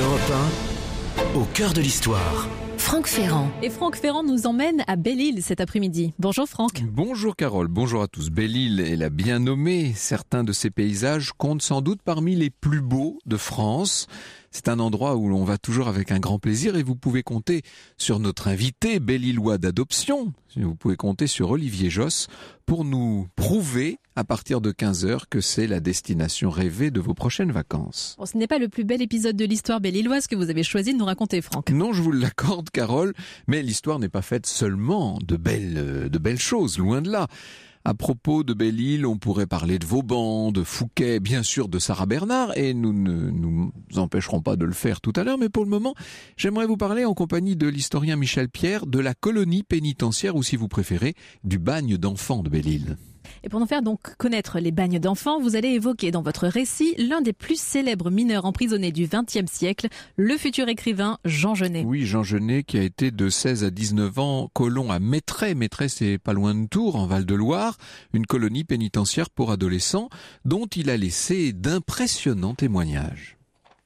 Europe 1, au cœur de l'histoire. Franck Ferrand. Et Franck Ferrand nous emmène à Belle-Île cet après-midi. Bonjour Franck. Bonjour Carole, bonjour à tous. Belle-Île est la bien nommée. Certains de ces paysages comptent sans doute parmi les plus beaux de France. C'est un endroit où l'on va toujours avec un grand plaisir et vous pouvez compter sur notre invité Belle-Îlois d'adoption. Vous pouvez compter sur Olivier Josse pour nous prouver à partir de 15h que c'est la destination rêvée de vos prochaines vacances. Bon, ce n'est pas le plus bel épisode de l'histoire belle-îloise que vous avez choisi de nous raconter, Franck. Non, je vous l'accorde, Carole, mais l'histoire n'est pas faite seulement de belles choses, loin de là. À propos de Belle-Île, on pourrait parler de Vauban, de Fouquet, bien sûr de Sarah Bernard, et nous ne nous empêcherons pas de le faire tout à l'heure, mais pour le moment, j'aimerais vous parler en compagnie de l'historien Michel Pierre de la colonie pénitentiaire, ou si vous préférez, du bagne d'enfants de Belle-Île. Et pour nous faire donc connaître les bagnes d'enfants, vous allez évoquer dans votre récit l'un des plus célèbres mineurs emprisonnés du XXe siècle, le futur écrivain Jean Genet. Oui, Jean Genet qui a été de 16 à 19 ans colon à Mettray. Mettray, c'est pas loin de Tours, en Val-de-Loire, une colonie pénitentiaire pour adolescents dont il a laissé d'impressionnants témoignages.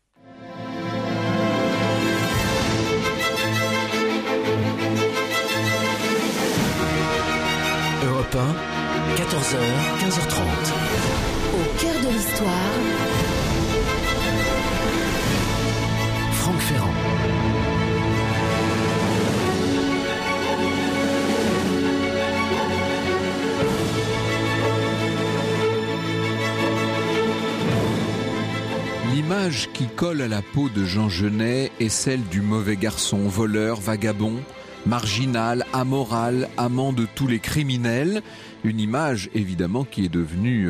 Europe 1, 14h, 15h30. Au cœur de l'histoire. Franck Ferrand. L'image qui colle à la peau de Jean Genet est celle du mauvais garçon, voleur, vagabond, marginal, amoral, amant de tous les criminels. Une image évidemment qui est devenue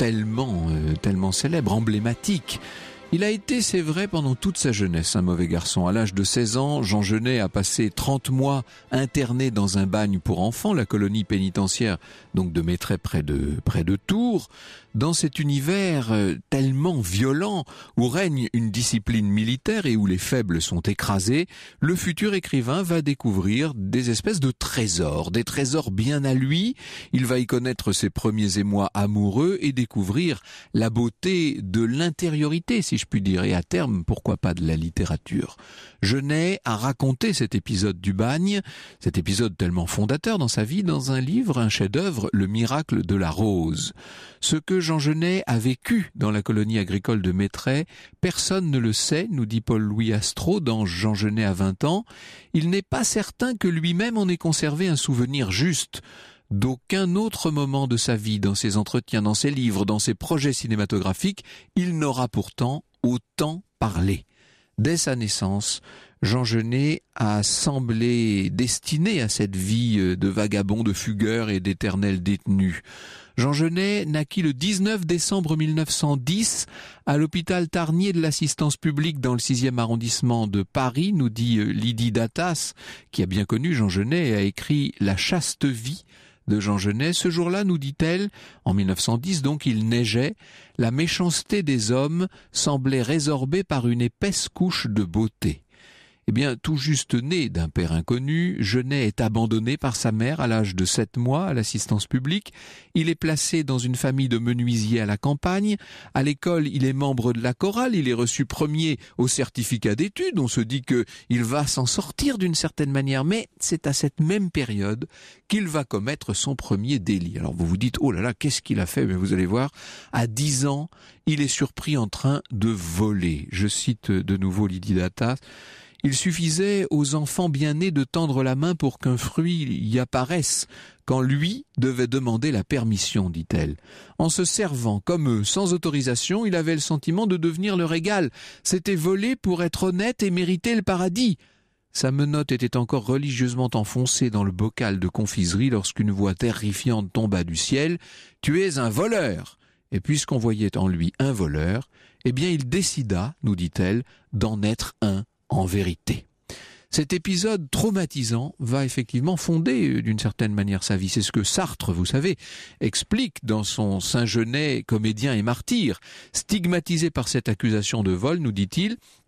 tellement célèbre, emblématique. Il a été, c'est vrai, pendant toute sa jeunesse, un mauvais garçon. À l'âge de 16 ans, Jean Genet a passé 30 mois interné dans un bagne pour enfants, la colonie pénitentiaire donc de Mettray près de Tours. Dans cet univers tellement violent, où règne une discipline militaire et où les faibles sont écrasés, le futur écrivain va découvrir des espèces de trésors, des trésors bien à lui. Il va y connaître ses premiers émois amoureux et découvrir la beauté de l'intériorité, si je puis dire, et à terme, pourquoi pas de la littérature. Genet a raconté cet épisode du bagne, cet épisode tellement fondateur dans sa vie, dans un livre, un chef-d'œuvre, Le miracle de la rose. Ce que Jean Genet a vécu dans la colonie agricole de Mettray, personne ne le sait, nous dit Paul-Louis Astro dans Jean Genet à 20 ans. Il n'est pas certain que lui-même en ait conservé un souvenir juste. D'aucun autre moment de sa vie, dans ses entretiens, dans ses livres, dans ses projets cinématographiques, il n'aura pourtant autant parlé. Dès sa naissance, Jean Genet a semblé destiné à cette vie de vagabond, de fugueur et d'éternel détenu. Jean Genet naquit le 19 décembre 1910 à l'hôpital Tarnier de l'assistance publique dans le 6e arrondissement de Paris, nous dit Lydie Datas, qui a bien connu Jean Genet et a écrit La chaste vie de Jean Genet. Ce jour-là, nous dit-elle, en 1910 donc, il neigeait, la méchanceté des hommes semblait résorbée par une épaisse couche de beauté. Eh bien, tout juste né d'un père inconnu, Genet est abandonné par sa mère à l'âge de 7 mois à l'assistance publique. Il est placé dans une famille de menuisiers à la campagne. À l'école, il est membre de la chorale. Il est reçu premier au certificat d'études. On se dit qu'il va s'en sortir d'une certaine manière. Mais c'est à cette même période qu'il va commettre son premier délit. Alors vous vous dites, oh là là, qu'est-ce qu'il a fait? Mais vous allez voir, à 10 ans, il est surpris en train de voler. Je cite de nouveau Lydie Datas. Il suffisait aux enfants bien nés de tendre la main pour qu'un fruit y apparaisse, quand lui devait demander la permission, dit-elle. En se servant comme eux, sans autorisation, il avait le sentiment de devenir leur égal. C'était voler pour être honnête et mériter le paradis. Sa menotte était encore religieusement enfoncée dans le bocal de confiserie lorsqu'une voix terrifiante tomba du ciel. « Tu es un voleur !» Et puisqu'on voyait en lui un voleur, eh bien il décida, nous dit-elle, d'en être un en vérité. Cet épisode traumatisant va effectivement fonder d'une certaine manière sa vie. C'est ce que Sartre, vous savez, explique dans son Saint-Genet, comédien et martyr. Stigmatisé par cette accusation de vol, nous dit-il,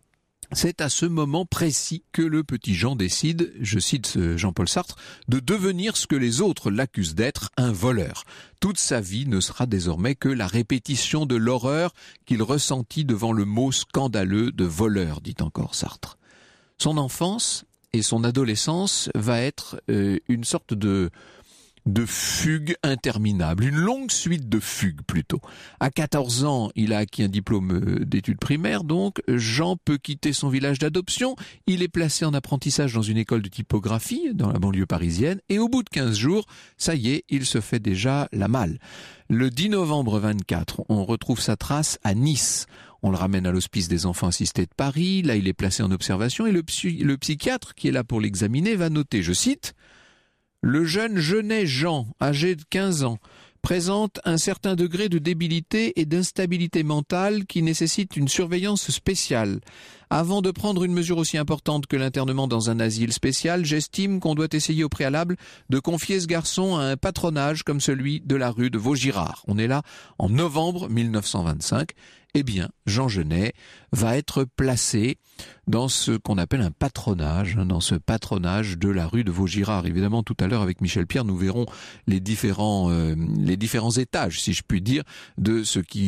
C'est à ce moment précis que le petit Jean décide, je cite Jean-Paul Sartre, de devenir ce que les autres l'accusent d'être, un voleur. Toute sa vie ne sera désormais que la répétition de l'horreur qu'il ressentit devant le mot scandaleux de voleur, dit encore Sartre. Son enfance et son adolescence va être une sorte de fugue interminable, une longue suite de fugues plutôt. À 14 ans, il a acquis un diplôme d'études primaires, donc Jean peut quitter son village d'adoption, il est placé en apprentissage dans une école de typographie dans la banlieue parisienne, et au bout de 15 jours, ça y est, il se fait déjà la malle. Le 10 novembre 24, on retrouve sa trace à Nice. On le ramène à l'hospice des enfants assistés de Paris, là il est placé en observation, et le psychiatre qui est là pour l'examiner va noter, je cite, « Le jeune Genet Jean, âgé de 15 ans, présente un certain degré de débilité et d'instabilité mentale qui nécessite une surveillance spéciale. Avant de prendre une mesure aussi importante que l'internement dans un asile spécial, j'estime qu'on doit essayer au préalable de confier ce garçon à un patronage comme celui de la rue de Vaugirard. » On est là en novembre 1925. Eh bien, Jean Genet va être placé dans ce qu'on appelle un patronage, dans ce patronage de la rue de Vaugirard. Évidemment, tout à l'heure, avec Michel Pierre, nous verrons les différents étages, si je puis dire, de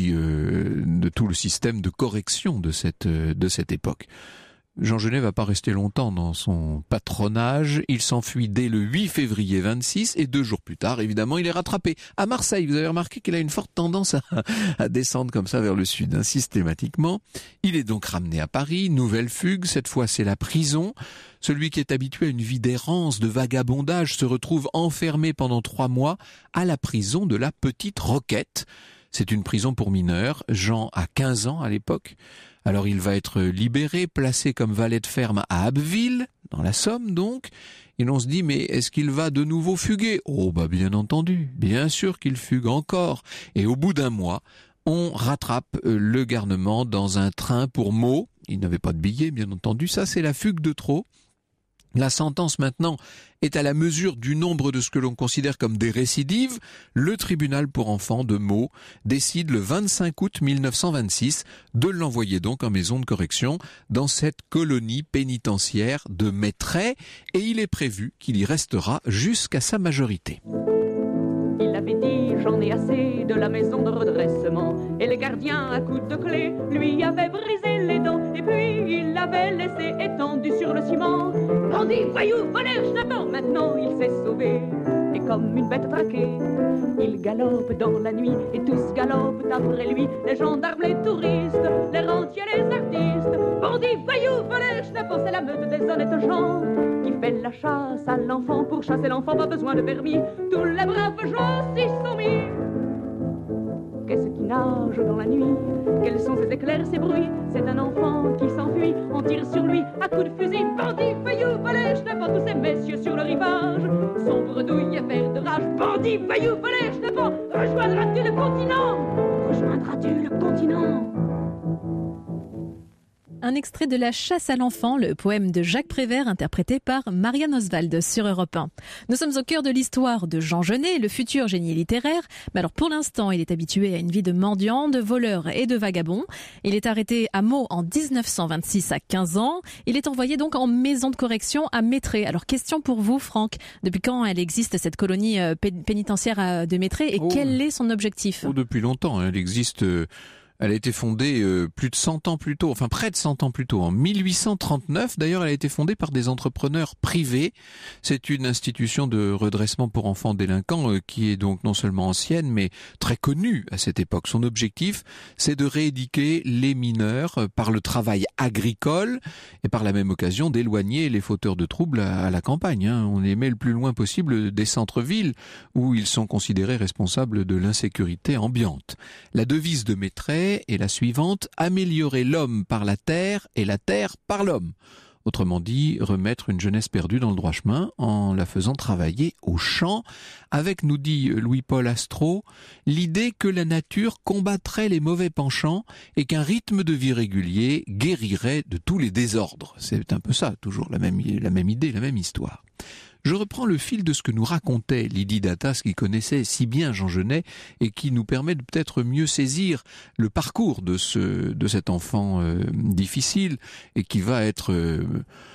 tout le système de correction de cette époque. Jean Genet va pas rester longtemps dans son patronage. Il s'enfuit dès le 8 février 26 et 2 jours plus tard, évidemment, il est rattrapé à Marseille. Vous avez remarqué qu'il a une forte tendance à descendre comme ça vers le sud, systématiquement. Il est donc ramené à Paris, nouvelle fugue, cette fois c'est la prison. Celui qui est habitué à une vie d'errance, de vagabondage, se retrouve enfermé pendant 3 mois à la prison de la Petite Roquette. C'est une prison pour mineurs. Jean a 15 ans à l'époque. Alors il va être libéré, placé comme valet de ferme à Abbeville, dans la Somme donc, et l'on se dit mais est-ce qu'il va de nouveau fuguer ? Oh bah bien entendu, bien sûr qu'il fugue encore. Et au bout d'1 mois, on rattrape le garnement dans un train pour Meaux. Il n'avait pas de billet bien entendu, ça c'est la fugue de trop. La sentence maintenant est à la mesure du nombre de ce que l'on considère comme des récidives. Le tribunal pour enfants de Meaux décide le 25 août 1926 de l'envoyer donc en maison de correction dans cette colonie pénitentiaire de Mettray et il est prévu qu'il y restera jusqu'à sa majorité. Il avait dit j'en ai assez de la maison de redressement et les gardiens à coups de clé lui avaient brisé les dents et puis il l'avait laissé étendu sur le ciment. Bandit, voyou, voleur, schnappant, maintenant il s'est sauvé et comme une bête traquée il galope dans la nuit et tous galopent après lui, les gendarmes, les touristes, les rentiers, les artistes. Bandit, voyou, voleur, schnappant, c'est la meute des honnêtes gens qui fait la chasse à l'enfant. Pour chasser l'enfant, pas besoin de permis, tous les braves gens s'y sont mis. Qu'est-ce qui nage dans la nuit? Quels sont ces éclairs, ces bruits? C'est un enfant qui s'enfuit, on tire sur lui à coups de fusil. Bandit, voyou, voleur, schnappant, tous ces messieurs sur le rivage sont bredouilles et verts de rage. Bandit, voyou, voleur, schnappant, rejoindras-tu le continent? Rejoindras-tu le continent? Un extrait de La chasse à l'enfant, le poème de Jacques Prévert interprété par Marianne Oswald sur Europe 1. Nous sommes au cœur de l'histoire de Jean Genet, le futur génie littéraire. Mais alors pour l'instant, il est habitué à une vie de mendiant, de voleur et de vagabond. Il est arrêté à Meaux en 1926 à 15 ans. Il est envoyé donc en maison de correction à Mettray. Alors question pour vous, Franck. Depuis quand elle existe cette colonie pénitentiaire de Mettray et quel est son objectif ? Depuis longtemps, elle existe... Elle a été fondée plus de 100 ans plus tôt, enfin près de 100 ans plus tôt, en 1839. D'ailleurs, elle a été fondée par des entrepreneurs privés. C'est une institution de redressement pour enfants délinquants qui est donc non seulement ancienne, mais très connue à cette époque. Son objectif, c'est de rééduquer les mineurs par le travail agricole et par la même occasion d'éloigner les fauteurs de troubles à la campagne. On les met le plus loin possible des centres-villes où ils sont considérés responsables de l'insécurité ambiante. La devise de Mettray est la suivante: améliorer l'homme par la terre et la terre par l'homme. Autrement dit, remettre une jeunesse perdue dans le droit chemin en la faisant travailler au champ, avec, nous dit Louis-Paul Astro, l'idée que la nature combattrait les mauvais penchants et qu'un rythme de vie régulier guérirait de tous les désordres. C'est un peu ça, toujours la même idée, la même histoire. Je reprends le fil de ce que nous racontait Lydie Datas, qui connaissait si bien Jean Genet et qui nous permet de peut-être mieux saisir le parcours de cet enfant difficile et qui va être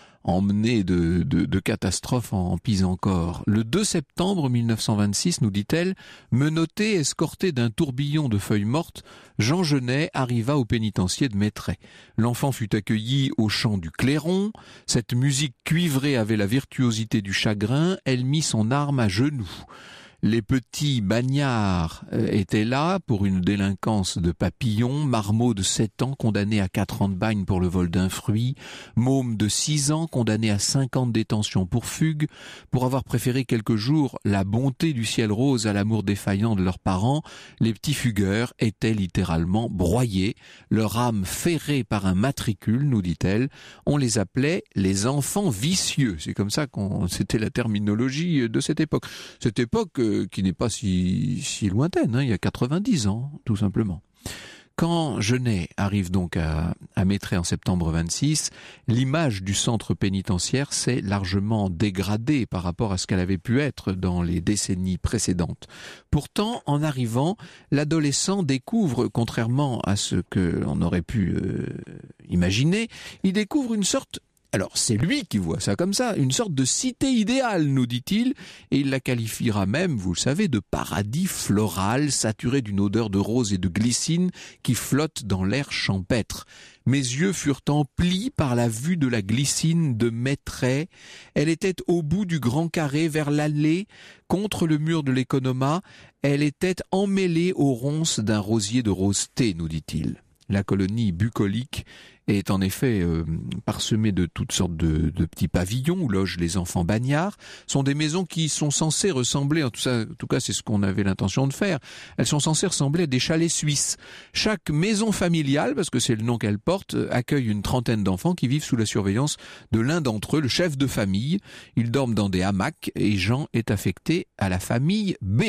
emmené de catastrophes en pis encore. Le 2 septembre 1926, nous dit-elle, menotté, escorté d'un tourbillon de feuilles mortes, Jean Genet arriva au pénitencier de Mettray. L'enfant fut accueilli au chant du clairon. Cette musique cuivrée avait la virtuosité du chagrin. Elle mit son arme à genoux. Les petits bagnards étaient là pour une délinquance de papillon, Marmot de 7 ans condamné à 4 ans de bagne pour le vol d'un fruit, Môme de 6 ans condamné à 5 ans de détention pour fugue, pour avoir préféré quelques jours la bonté du ciel rose à l'amour défaillant de leurs parents. Les petits fugueurs étaient littéralement broyés, leur âme ferrée par un matricule, nous dit-elle. On les appelait les enfants vicieux. C'est comme ça c'était la terminologie de cette époque. Cette époque qui n'est pas si lointaine, il y a 90 ans, tout simplement. Quand Genet arrive donc à Mettray en septembre 26, l'image du centre pénitentiaire s'est largement dégradée par rapport à ce qu'elle avait pu être dans les décennies précédentes. Pourtant, en arrivant, l'adolescent découvre, contrairement à ce que l'on aurait pu imaginer, il découvre une sorte... Alors, c'est lui qui voit ça comme ça, une sorte de cité idéale, nous dit-il, et il la qualifiera même, vous le savez, de paradis floral, saturé d'une odeur de rose et de glycine qui flotte dans l'air champêtre. Mes yeux furent emplis par la vue de la glycine de Mettray. Elle était au bout du grand carré, vers l'allée, contre le mur de l'économat. Elle était emmêlée aux ronces d'un rosier de rose-thé, nous dit-il. La colonie bucolique est en effet parsemée de toutes sortes de petits pavillons où logent les enfants bagnards. Ce sont des maisons qui sont censées ressembler, en tout cas c'est ce qu'on avait l'intention de faire, elles sont censées ressembler à des chalets suisses. Chaque maison familiale, parce que c'est le nom qu'elle porte, accueille une trentaine d'enfants qui vivent sous la surveillance de l'un d'entre eux, le chef de famille. Ils dorment dans des hamacs et Jean est affecté à la famille B.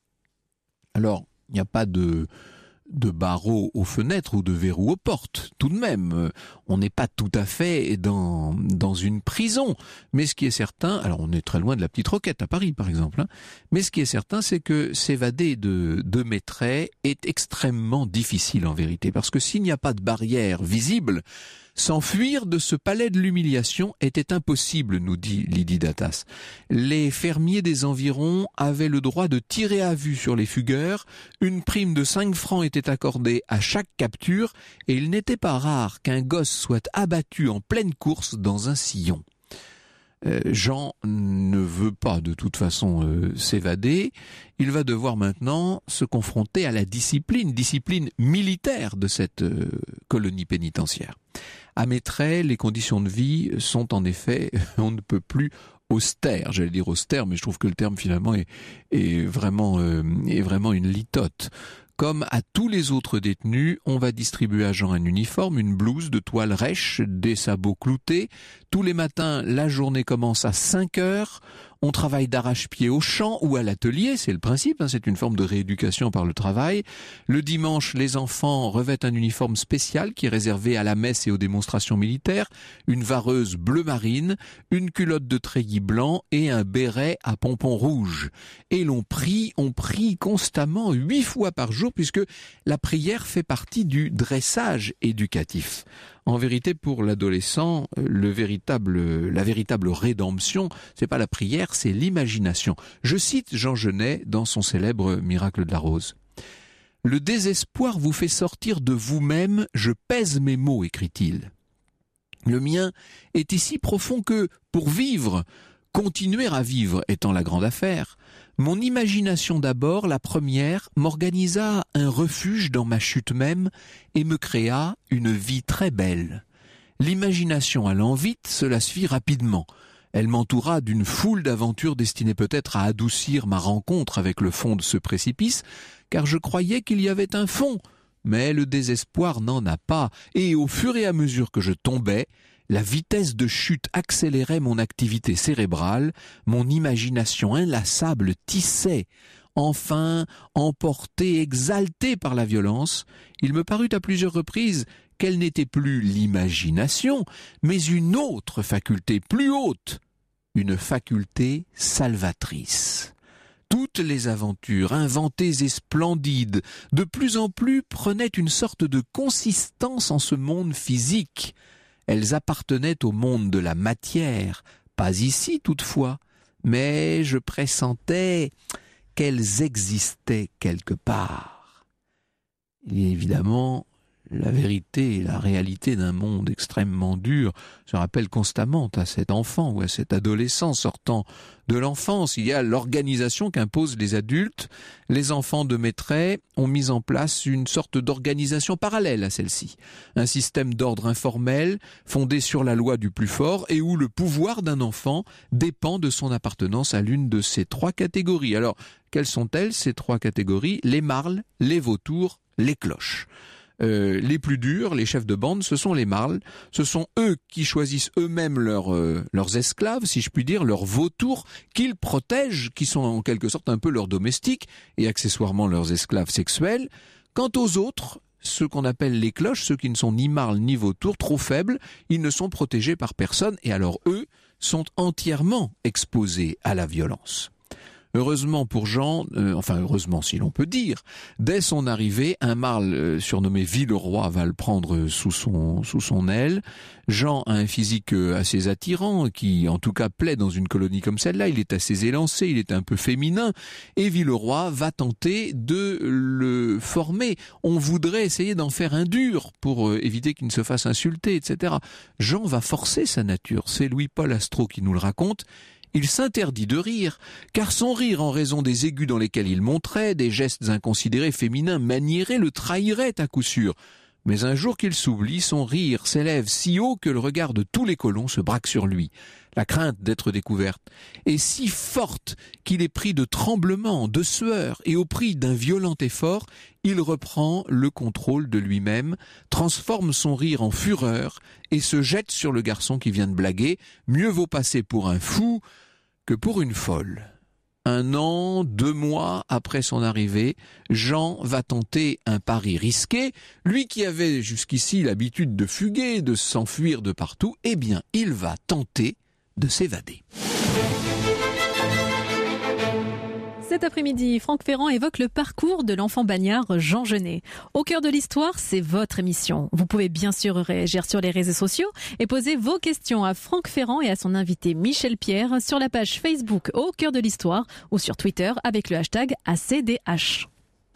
Alors, il n'y a pas de barreaux aux fenêtres ou de verrous aux portes. Tout de même, on n'est pas tout à fait dans une prison. Mais ce qui est certain, alors on est très loin de la Petite Roquette à Paris par exemple, mais ce qui est certain, c'est que s'évader de Mettray est extrêmement difficile en vérité, parce que s'il n'y a pas de barrière visible, s'enfuir de ce palais de l'humiliation était impossible, nous dit Lydie Datas. Les fermiers des environs avaient le droit de tirer à vue sur les fugueurs. Une prime de 5 francs était accordée à chaque capture et il n'était pas rare qu'un gosse soit abattu en pleine course dans un sillon. Jean ne veut pas de toute façon s'évader. Il va devoir maintenant se confronter à la discipline militaire de cette colonie pénitentiaire. À Mettray, les conditions de vie sont en effet, on ne peut plus austères. J'allais dire austère, mais je trouve que le terme finalement est vraiment une litote. Comme à tous les autres détenus, on va distribuer à Jean un uniforme, une blouse de toile rêche, des sabots cloutés. Tous les matins, la journée commence à 5 heures. On travaille d'arrache-pied au champ ou à l'atelier, c'est le principe, c'est une forme de rééducation par le travail. Le dimanche, les enfants revêtent un uniforme spécial qui est réservé à la messe et aux démonstrations militaires, une vareuse bleu marine, une culotte de treillis blanc et un béret à pompons rouges. Et on prie constamment 8 fois par jour, puisque la prière fait partie du dressage éducatif. En vérité, pour l'adolescent, la véritable rédemption, c'est pas la prière, c'est l'imagination. Je cite Jean Genet dans son célèbre Miracle de la Rose. « Le désespoir vous fait sortir de vous-même, je pèse mes mots, écrit-il. Le mien est si profond que, pour vivre, continuer à vivre étant la grande affaire, mon imagination d'abord, la première, m'organisa un refuge dans ma chute même et me créa une vie très belle. L'imagination allant vite, cela se fit rapidement. Elle m'entoura d'une foule d'aventures destinées peut-être à adoucir ma rencontre avec le fond de ce précipice, car je croyais qu'il y avait un fond. Mais le désespoir n'en a pas, et au fur et à mesure que je tombais, la vitesse de chute accélérait mon activité cérébrale, mon imagination inlassable tissait. Enfin, emporté, exalté par la violence, il me parut à plusieurs reprises qu'elle n'était plus l'imagination, mais une autre faculté plus haute, une faculté salvatrice. Toutes les aventures, inventées et splendides, de plus en plus prenaient une sorte de consistance en ce monde physique. Elles appartenaient au monde de la matière, pas ici toutefois, mais je pressentais qu'elles existaient quelque part. Il y a évidemment la vérité et la réalité d'un monde extrêmement dur se rappellent constamment à cet enfant ou à cet adolescent sortant de l'enfance. Il y a l'organisation qu'imposent les adultes. Les enfants de Maitret ont mis en place une sorte d'organisation parallèle à celle-ci. Un système d'ordre informel fondé sur la loi du plus fort et où le pouvoir d'un enfant dépend de son appartenance à l'une de ces trois catégories. Alors, quelles sont-elles, ces trois catégories ? Les marles, les vautours, les cloches. Les plus durs, les chefs de bande, ce sont les marles. Ce sont eux qui choisissent eux-mêmes leurs esclaves, si je puis dire, leurs vautours, qu'ils protègent, qui sont en quelque sorte un peu leurs domestiques et accessoirement leurs esclaves sexuels. Quant aux autres, ceux qu'on appelle les cloches, ceux qui ne sont ni marles ni vautours, trop faibles, ils ne sont protégés par personne et alors eux sont entièrement exposés à la violence. Heureusement pour Jean, heureusement si l'on peut dire, dès son arrivée, un marle surnommé Villeroy va le prendre sous son aile. Jean a un physique assez attirant, qui en tout cas plaît dans une colonie comme celle-là. Il est assez élancé, il est un peu féminin, et Villeroy va tenter de le former. On voudrait essayer d'en faire un dur pour éviter qu'il ne se fasse insulter, etc. Jean va forcer sa nature. C'est Louis-Paul Astro qui nous le raconte. Il s'interdit de rire, car son rire, en raison des aigus dans lesquels il montrait, des gestes inconsidérés féminins maniérés, le trahirait à coup sûr. Mais un jour qu'il s'oublie, son rire s'élève si haut que le regard de tous les colons se braque sur lui. La crainte d'être découverte est si forte qu'il est pris de tremblements, de sueur, et au prix d'un violent effort, il reprend le contrôle de lui-même, transforme son rire en fureur et se jette sur le garçon qui vient de blaguer. Mieux vaut passer pour un fou que pour une folle. 1 an, 2 mois après son arrivée, Jean va tenter un pari risqué. Lui qui avait jusqu'ici l'habitude de fuguer, de s'enfuir de partout, eh bien, il va tenter de s'évader. Cet après-midi, Franck Ferrand évoque le parcours de l'enfant bagnard Jean Genet. Au cœur de l'histoire, c'est votre émission. Vous pouvez bien sûr réagir sur les réseaux sociaux et poser vos questions à Franck Ferrand et à son invité Michel Pierre sur la page Facebook Au cœur de l'histoire ou sur Twitter avec le hashtag ACDH.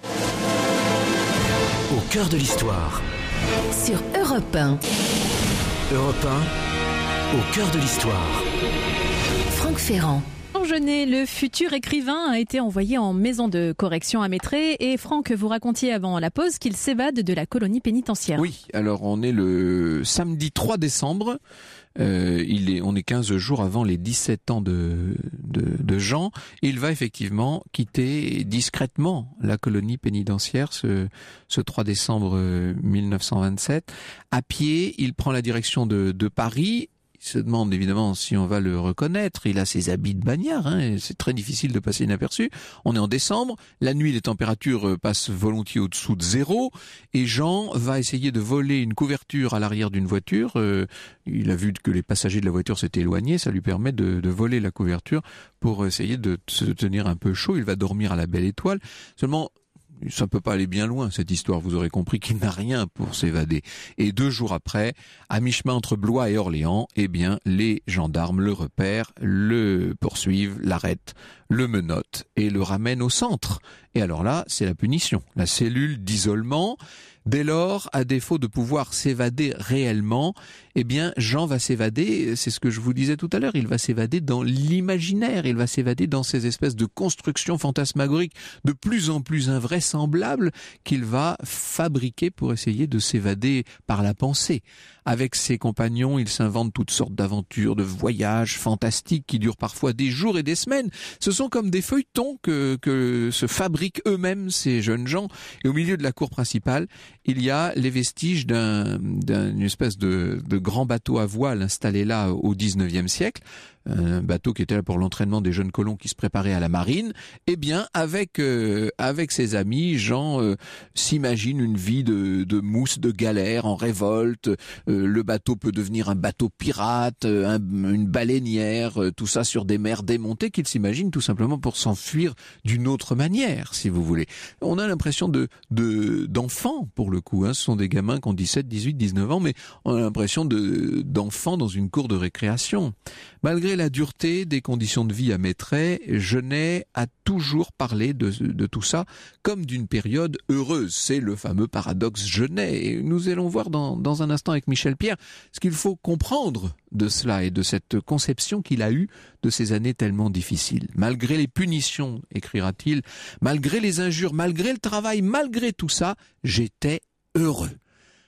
Au cœur de l'histoire. Sur Europe 1. Europe 1, au cœur de l'histoire. Franck Ferrand. Jean Genet, le futur écrivain, a été envoyé en maison de correction à Maitret. Et Franck, vous racontiez avant la pause qu'il s'évade de la colonie pénitentiaire. Oui, alors on est le samedi 3 décembre. On est 15 jours avant les 17 ans de Jean. Il va effectivement quitter discrètement la colonie pénitentiaire ce 3 décembre 1927. À pied, il prend la direction de Paris. Il se demande évidemment si on va le reconnaître. Il a ses habits de bagnard, et c'est très difficile de passer inaperçu. On est en décembre, la nuit les températures passent volontiers au-dessous de 0 et Jean va essayer de voler une couverture à l'arrière d'une voiture. Il a vu que les passagers de la voiture s'étaient éloignés, ça lui permet de voler la couverture pour essayer de se tenir un peu chaud. Il va dormir à la belle étoile. Seulement, ça ne peut pas aller bien loin, cette histoire. Vous aurez compris qu'il n'a rien pour s'évader. Et 2 jours après, à mi-chemin entre Blois et Orléans, eh bien, les gendarmes le repèrent, le poursuivent, l'arrêtent, le menottent et le ramènent au centre. Et alors là, c'est la punition, la cellule d'isolement. Dès lors, à défaut de pouvoir s'évader réellement, eh bien, Jean va s'évader, c'est ce que je vous disais tout à l'heure, il va s'évader dans l'imaginaire, il va s'évader dans ces espèces de constructions fantasmagoriques de plus en plus invraisemblables qu'il va fabriquer pour essayer de s'évader par la pensée. Avec ses compagnons, il s'invente toutes sortes d'aventures, de voyages fantastiques qui durent parfois des jours et des semaines. Ce sont comme des feuilletons que se fabriquent eux-mêmes ces jeunes gens. Et au milieu de la cour principale, il y a les vestiges d'une espèce de grand bateau à voile installé là au 19e siècle. un bateau qui était là pour l'entraînement des jeunes colons qui se préparaient à la marine. Eh bien, avec ses amis, Jean s'imagine une vie de mousse, de galère, en révolte. Le bateau peut devenir un bateau pirate, une baleinière, tout ça sur des mers démontées qu'il s'imagine tout simplement pour s'enfuir d'une autre manière, si vous voulez. On a l'impression d'enfants, pour le coup. Ce sont des gamins qui ont 17, 18, 19 ans, mais on a l'impression d'enfants dans une cour de récréation. Malgré la dureté des conditions de vie à Mettray, Genet a toujours parlé de tout ça comme d'une période heureuse. C'est le fameux paradoxe Genet. Et nous allons voir dans un instant avec Michel Pierre ce qu'il faut comprendre de cela et de cette conception qu'il a eue de ces années tellement difficiles. Malgré les punitions, écrira-t-il, malgré les injures, malgré le travail, malgré tout ça, j'étais heureux. Pourquoi ?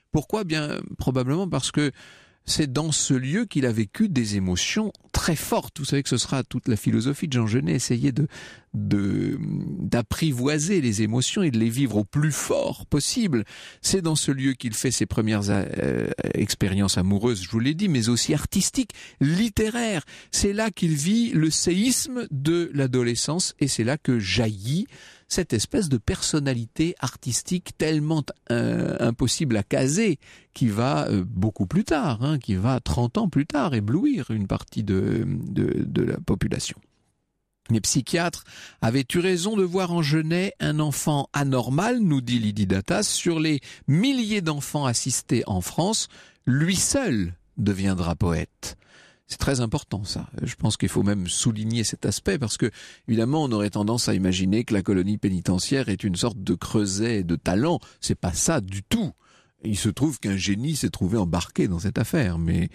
Bien, probablement parce que c'est dans ce lieu qu'il a vécu des émotions très fortes. Vous savez que ce sera toute la philosophie de Jean Genet, essayer d'apprivoiser les émotions et de les vivre au plus fort possible. C'est dans ce lieu qu'il fait ses premières expériences amoureuses, je vous l'ai dit, mais aussi artistiques, littéraires. C'est là qu'il vit le séisme de l'adolescence et c'est là que jaillit cette espèce de personnalité artistique tellement impossible à caser, qui va beaucoup plus tard, qui va 30 ans plus tard éblouir une partie de la population. Les psychiatres avaient eu raison de voir en Genet un enfant anormal, nous dit Lydie Datas. Sur les milliers d'enfants assistés en France, lui seul deviendra poète. C'est très important ça. Je pense qu'il faut même souligner cet aspect parce que, évidemment, on aurait tendance à imaginer que la colonie pénitentiaire est une sorte de creuset de talent. C'est pas ça du tout. Il se trouve qu'un génie s'est trouvé embarqué dans cette affaire, mais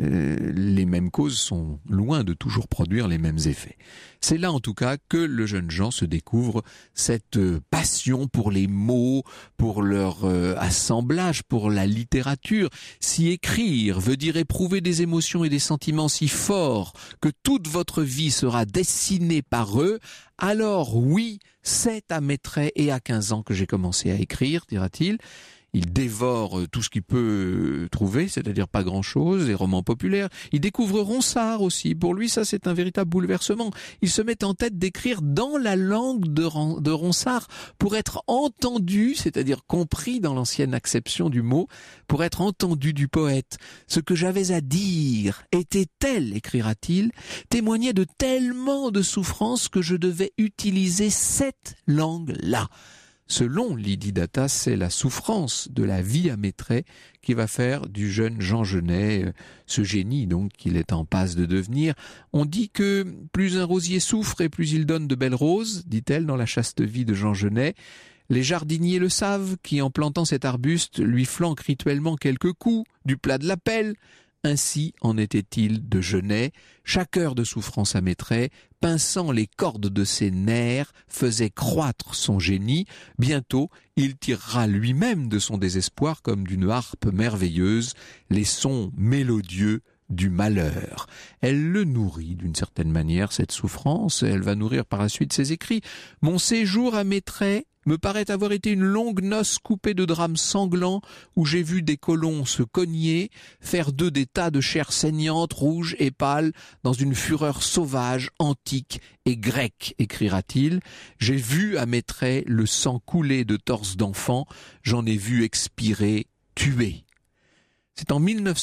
les mêmes causes sont loin de toujours produire les mêmes effets. C'est là en tout cas que le jeune Jean se découvre cette passion pour les mots, pour leur assemblage, pour la littérature. Si écrire veut dire éprouver des émotions et des sentiments si forts que toute votre vie sera dessinée par eux, alors oui, c'est à Mettray et à 15 ans que j'ai commencé à écrire, dira-t-il. Il dévore tout ce qu'il peut trouver, c'est-à-dire pas grand-chose, les romans populaires. Il découvre Ronsard aussi. Pour lui, ça, c'est un véritable bouleversement. Il se met en tête d'écrire dans la langue de Ronsard pour être entendu, c'est-à-dire compris dans l'ancienne acception du mot, pour être entendu du poète. Ce que j'avais à dire était tel, écrira-t-il, témoignait de tellement de souffrances que je devais utiliser cette langue-là. Selon Lydie Datas, c'est la souffrance de la vie à Mettray qui va faire du jeune Jean Genet ce génie donc qu'il est en passe de devenir. On dit que plus un rosier souffre et plus il donne de belles roses, dit-elle dans La chaste vie de Jean Genet. Les jardiniers le savent, qui en plantant cet arbuste lui flanquent rituellement quelques coups du plat de la pelle. Ainsi en était-il de Genet. Chaque heure de souffrance à Mettray, pinçant les cordes de ses nerfs, faisait croître son génie. Bientôt, il tirera lui-même de son désespoir comme d'une harpe merveilleuse les sons mélodieux du malheur. Elle le nourrit d'une certaine manière, cette souffrance. Elle va nourrir par la suite ses écrits. Mon séjour à Mettray me paraît avoir été une longue noce coupée de drames sanglants où j'ai vu des colons se cogner, faire d'eux des tas de chair saignante, rouge et pâle, dans une fureur sauvage, antique et grecque, écrira-t-il. J'ai vu à Mettray le sang couler de torses d'enfants, j'en ai vu expirer, tuer. C'est en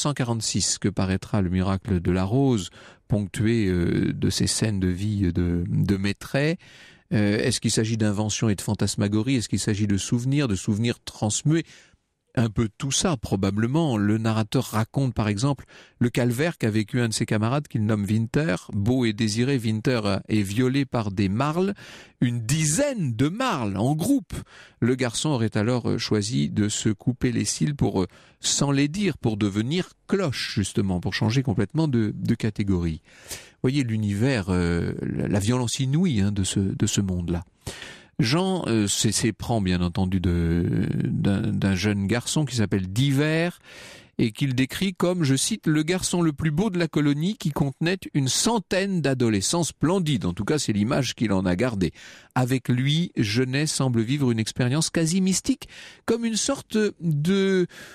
1946 que paraîtra Le miracle de la rose, ponctué de ces scènes de vie de Mettray. Est-ce qu'il s'agit d'invention et de fantasmagorie? Est-ce qu'il s'agit de souvenirs transmués? Un peu tout ça, probablement. Le narrateur raconte, par exemple, le calvaire qu'a vécu un de ses camarades qu'il nomme Winter. Beau et désiré, Winter est violé par des marles, une dizaine de marles en groupe. Le garçon aurait alors choisi de se couper les cils pour sans les dire, pour devenir cloche, justement, pour changer complètement de catégorie. Vous voyez l'univers, la violence inouïe de ce monde-là. Jean s'éprend bien entendu d'un jeune garçon qui s'appelle Divers et qu'il décrit comme, je cite, le garçon le plus beau de la colonie qui contenait une centaine d'adolescents splendides. En tout cas, c'est l'image qu'il en a gardée. Avec lui, Genet semble vivre une expérience quasi mystique, comme une sorte de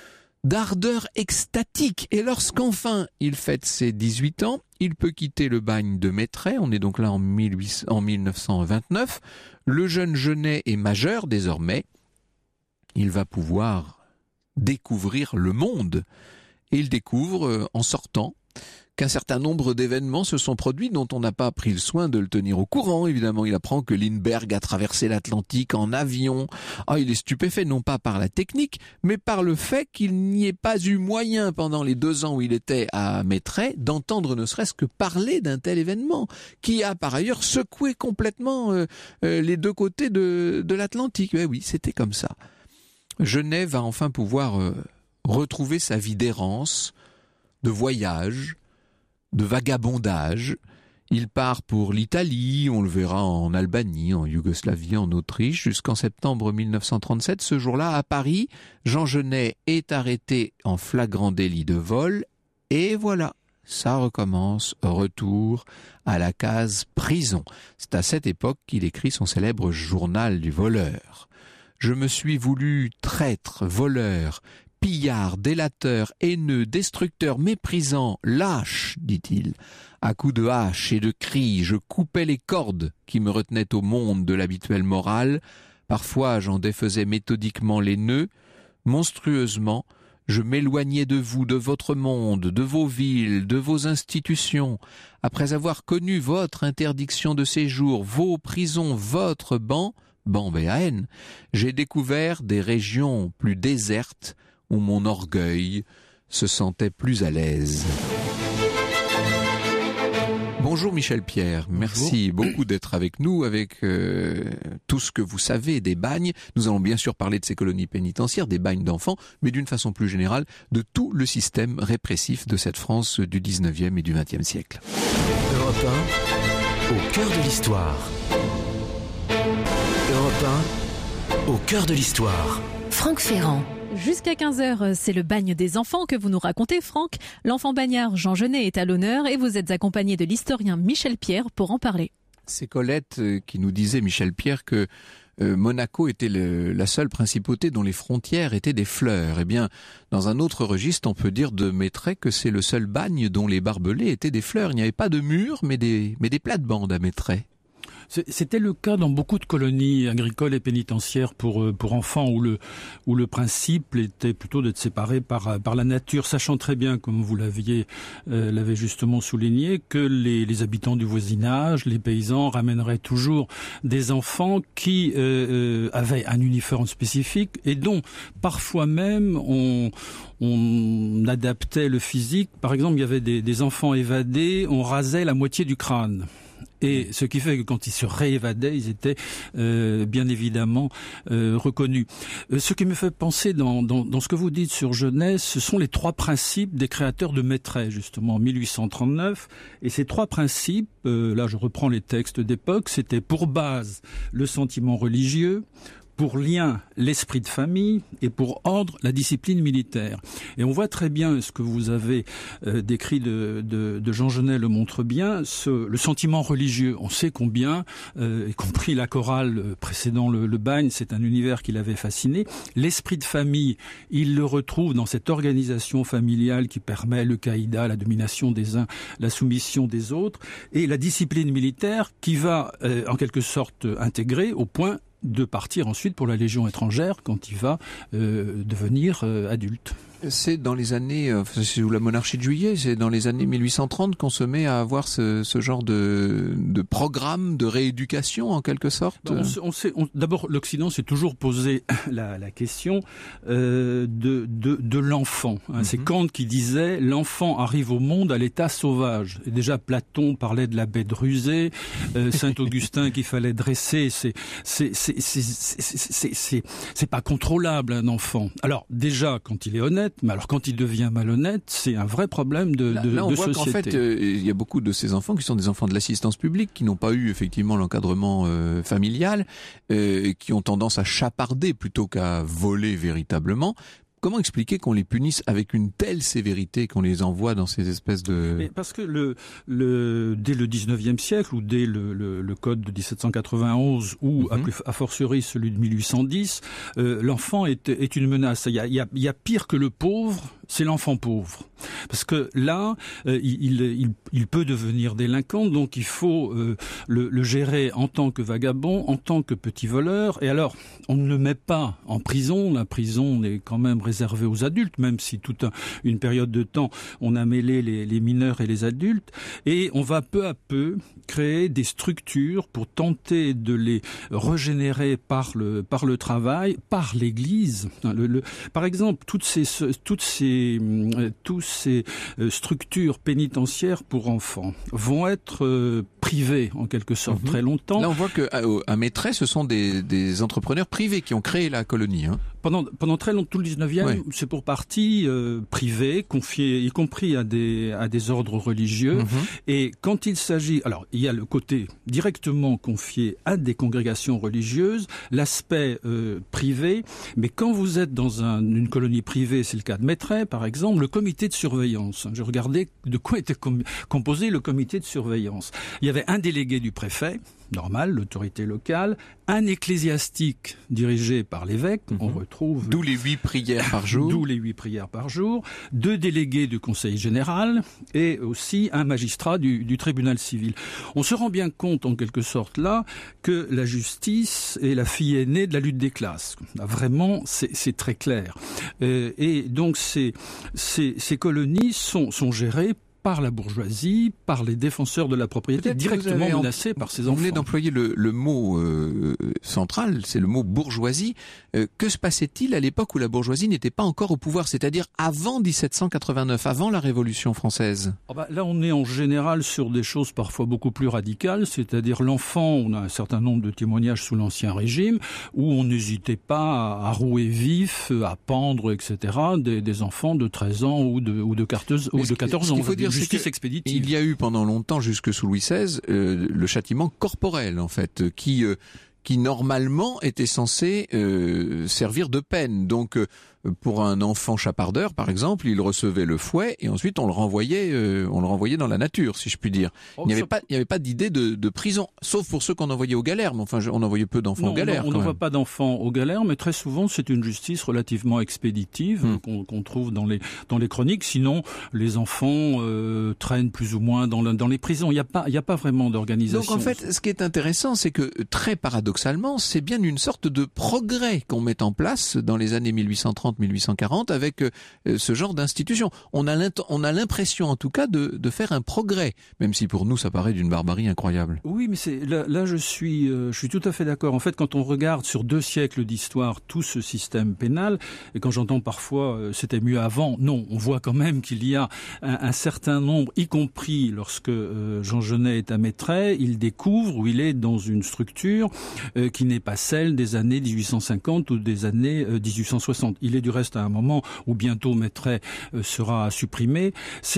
d'ardeur extatique. Et lorsqu'enfin il fête ses 18 ans, il peut quitter le bagne de Mettray. On est donc là en 1929. Le jeune Genet est majeur désormais. Il va pouvoir découvrir le monde. Et il découvre, en sortant, qu'un certain nombre d'événements se sont produits dont on n'a pas pris le soin de le tenir au courant. Évidemment, il apprend que Lindbergh a traversé l'Atlantique en avion. Il est stupéfait non pas par la technique, mais par le fait qu'il n'y ait pas eu moyen pendant les 2 ans où il était à Mettray d'entendre ne serait-ce que parler d'un tel événement, qui a par ailleurs secoué complètement les 2 côtés de l'Atlantique. Oui, c'était comme ça. Genet va enfin pouvoir retrouver sa vie d'errance, de voyage, de vagabondage. Il part pour l'Italie, on le verra en Albanie, en Yougoslavie, en Autriche, jusqu'en septembre 1937. Ce jour-là, à Paris, Jean Genet est arrêté en flagrant délit de vol. Et voilà, ça recommence, retour à la case prison. C'est à cette époque qu'il écrit son célèbre journal du voleur. Je me suis voulu traître, voleur, pillard, délateur, haineux, destructeur, méprisant, lâche, dit-il. À coups de hache et de cris, je coupais les cordes qui me retenaient au monde de l'habituelle morale. Parfois, j'en défaisais méthodiquement les nœuds. Monstrueusement, je m'éloignais de vous, de votre monde, de vos villes, de vos institutions. Après avoir connu votre interdiction de séjour, vos prisons, votre banc Béhaine, j'ai découvert des régions plus désertes où mon orgueil se sentait plus à l'aise. Bonjour Michel Pierre, merci beaucoup d'être avec nous, avec tout ce que vous savez des bagnes. Nous allons bien sûr parler de ces colonies pénitentiaires, des bagnes d'enfants, mais d'une façon plus générale, de tout le système répressif de cette France du 19e et du 20e siècle. Europe 1, au cœur de l'histoire. Europe 1, au cœur de l'histoire. Franck Ferrand. Jusqu'à 15h, c'est le bagne des enfants que vous nous racontez, Franck. L'enfant bagnard Jean Genet est à l'honneur et vous êtes accompagné de l'historien Michel Pierre pour en parler. C'est Colette qui nous disait, Michel Pierre, que Monaco était la seule principauté dont les frontières étaient des fleurs. Eh bien, dans un autre registre, on peut dire de Mettray que c'est le seul bagne dont les barbelés étaient des fleurs. Il n'y avait pas de murs, mais des plates-bandes à Mettray. C'était le cas dans beaucoup de colonies agricoles et pénitentiaires pour enfants où le principe était plutôt d'être séparé par la nature, sachant très bien, comme vous l'avez justement souligné, que les habitants du voisinage, les paysans ramèneraient toujours des enfants qui avaient un uniforme spécifique et dont parfois même on adaptait le physique. Par exemple, il y avait des enfants évadés, on rasait la moitié du crâne. Et ce qui fait que quand ils se réévadaient, ils étaient bien évidemment reconnus. Ce qui me fait penser dans ce que vous dites sur Genet, ce sont les 3 principes des créateurs de Mettray, justement, en 1839. Et ces 3 principes, là je reprends les textes d'époque, c'était pour base le sentiment religieux, pour lien, l'esprit de famille, et pour ordre, la discipline militaire. Et on voit très bien, ce que vous avez décrit de Jean Genet le montre bien, le sentiment religieux. On sait combien, y compris la chorale précédant le bagne, c'est un univers qui l'avait fasciné. L'esprit de famille, il le retrouve dans cette organisation familiale qui permet le caïda, la domination des uns, la soumission des autres, et la discipline militaire qui va en quelque sorte intégrer au point de partir ensuite pour la Légion étrangère quand il va devenir adulte. C'est dans les années, sous la monarchie de Juillet, c'est dans les années 1830 qu'on se met à avoir ce genre de programme de rééducation en quelque sorte. D'abord, l'Occident s'est toujours posé la question de l'enfant. C'est Kant qui disait l'enfant arrive au monde à l'état sauvage. Et déjà Platon parlait de la bête rusée, Saint-Augustin qu'il fallait dresser. C'est pas contrôlable un enfant. Alors déjà quand il est honnête. Mais alors quand il devient malhonnête, c'est un vrai problème de société. Là on voit qu'en fait, il y a beaucoup de ces enfants qui sont des enfants de l'assistance publique, qui n'ont pas eu effectivement l'encadrement familial, qui ont tendance à chaparder plutôt qu'à voler véritablement. comment expliquer qu'on les punisse avec une telle sévérité, qu'on les envoie dans ces espèces de... Mais parce que dès le 19e siècle, ou dès le code de 1791, ou a fortiori celui de 1810, l'enfant est une menace. Il y a pire que le pauvre, c'est l'enfant pauvre. Parce que là, il peut devenir délinquant, donc il faut le gérer en tant que vagabond, en tant que petit voleur. Et alors, on ne le met pas en prison. La prison est quand même réservée aux adultes, même si toute une période de temps, on a mêlé les mineurs et les adultes. Et on va peu à peu créer des structures pour tenter de les régénérer par le travail, par l'Église. Par exemple, toutes ces structures pénitentiaires pour enfants vont être privées en quelque sorte très longtemps. Là, on voit qu'à Mettray, ce sont des entrepreneurs privés qui ont créé la colonie. Pendant très longtemps, tout le 19e, c'est pour partie privé, confié, y compris à des ordres religieux. Et quand il s'agit, alors il y a le côté directement confié à des congrégations religieuses, l'aspect privé. Mais quand vous êtes dans une colonie privée, c'est le cas de Mettray, par exemple, le comité de surveillance. Je regardais de quoi était composé le comité de surveillance. Il y avait un délégué du préfet, normal, l'autorité locale, un ecclésiastique dirigé par l'évêque, on retrouve... D'où les 8 prières par jour. 2 délégués du conseil général et aussi un magistrat du tribunal civil. On se rend bien compte, en quelque sorte, là, que la justice est la fille aînée de la lutte des classes. Vraiment, c'est très clair. Et donc, ces colonies sont gérées par la bourgeoisie, par les défenseurs de la propriété, directement menacés par ces enfants. Vous venez d'employer le mot central, c'est le mot bourgeoisie. Que se passait-il à l'époque où la bourgeoisie n'était pas encore au pouvoir, c'est-à-dire avant 1789, avant la Révolution française? Là, on est en général sur des choses parfois beaucoup plus radicales, c'est-à-dire l'enfant, on a un certain nombre de témoignages sous l'Ancien Régime, où on n'hésitait pas à rouer vif, à pendre, etc., des enfants de 13 ans ou de 14 ans. Il faut dire justice expéditive. Il y a eu pendant longtemps, jusque sous Louis XVI, le châtiment corporel, en fait, qui normalement était censé servir de peine. Donc, pour un enfant chapardeur, par exemple, il recevait le fouet et ensuite on le renvoyait dans la nature, si je puis dire. Il n'y avait pas d'idée de prison, sauf pour ceux qu'on envoyait aux galères. Mais enfin, on envoyait peu d'enfants aux galères. On n'envoie pas d'enfants aux galères, mais très souvent c'est une justice relativement expéditive qu'on trouve dans les chroniques. Sinon, les enfants traînent plus ou moins dans les prisons. Il n'y a pas vraiment d'organisation. Donc en fait, ce qui est intéressant, c'est que très paradoxalement, c'est bien une sorte de progrès qu'on met en place dans les années 1830-1840 avec ce genre d'institution. On a l'impression en tout cas de faire un progrès, même si pour nous ça paraît d'une barbarie incroyable. Oui, mais là je suis tout à fait d'accord. En fait, quand on regarde sur 2 siècles d'histoire tout ce système pénal, et quand j'entends parfois c'était mieux avant, non, on voit quand même qu'il y a un certain nombre, y compris lorsque Jean Genet est à Mettray, il découvre où il est dans une structure qui n'est pas celle des années 1850 ou des années 1860. Il est du reste à un moment où bientôt Mettray sera supprimé.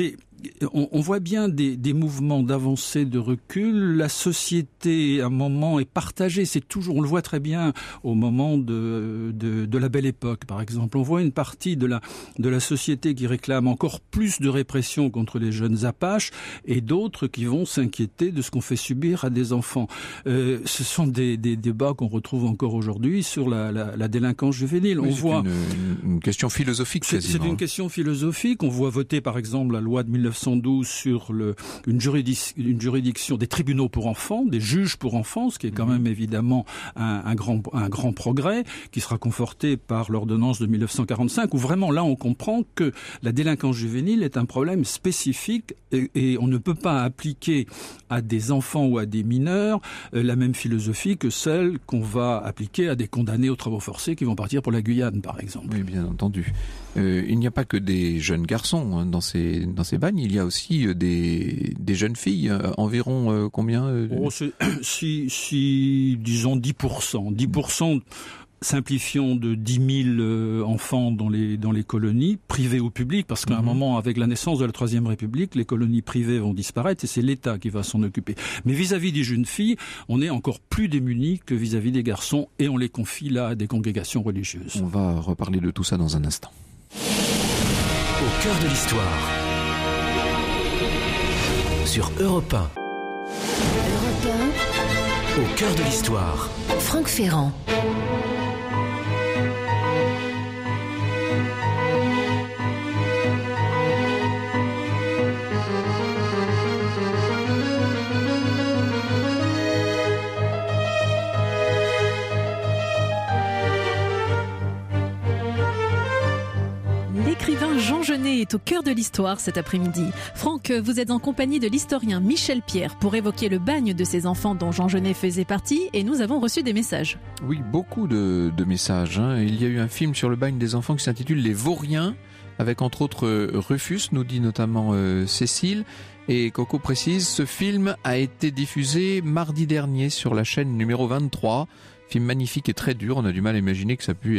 On voit bien des mouvements d'avancée, de recul. La société, à un moment, est partagée. On le voit très bien au moment de la Belle Époque, par exemple. On voit une partie de la société qui réclame encore plus de répression contre les jeunes Apaches et d'autres qui vont s'inquiéter de ce qu'on fait subir à des enfants. Ce sont des débats qu'on retrouve encore aujourd'hui sur la délinquance juvénile. Oui, une question philosophique, quasiment. C'est une question philosophique. On voit voter, par exemple, la loi de 1912 sur une juridiction des tribunaux pour enfants, des juges pour enfants, ce qui est quand même évidemment un grand progrès, qui sera conforté par l'ordonnance de 1945, où vraiment là on comprend que la délinquance juvénile est un problème spécifique et on ne peut pas appliquer à des enfants ou à des mineurs la même philosophie que celle qu'on va appliquer à des condamnés aux travaux forcés qui vont partir pour la Guyane, par exemple. Oui, bien entendu. Il n'y a pas que des jeunes garçons dans ces bagnes, il y a aussi des jeunes filles, environ combien disons 10%. Simplifions de 10 000 enfants dans les colonies, privées ou publiques, parce qu'à un moment, avec la naissance de la Troisième République, les colonies privées vont disparaître et c'est l'État qui va s'en occuper. Mais vis-à-vis des jeunes filles, on est encore plus démunis que vis-à-vis des garçons et on les confie là à des congrégations religieuses. On va reparler de tout ça dans un instant. Au cœur de l'histoire. Sur Europe 1. Europe Au cœur de l'histoire. 1, Franck Ferrand. L'écrivain Jean Genet est au cœur de l'histoire cet après-midi. Franck, vous êtes en compagnie de l'historien Michel Pierre pour évoquer le bagne de ces enfants dont Jean Genet faisait partie, et nous avons reçu des messages. Oui, beaucoup de messages. Il y a eu un film sur le bagne des enfants qui s'intitule Les Vauriens, avec entre autres Rufus, nous dit notamment Cécile. Et Coco précise, ce film a été diffusé mardi dernier sur la chaîne numéro 23. Film magnifique et très dur, on a du mal à imaginer que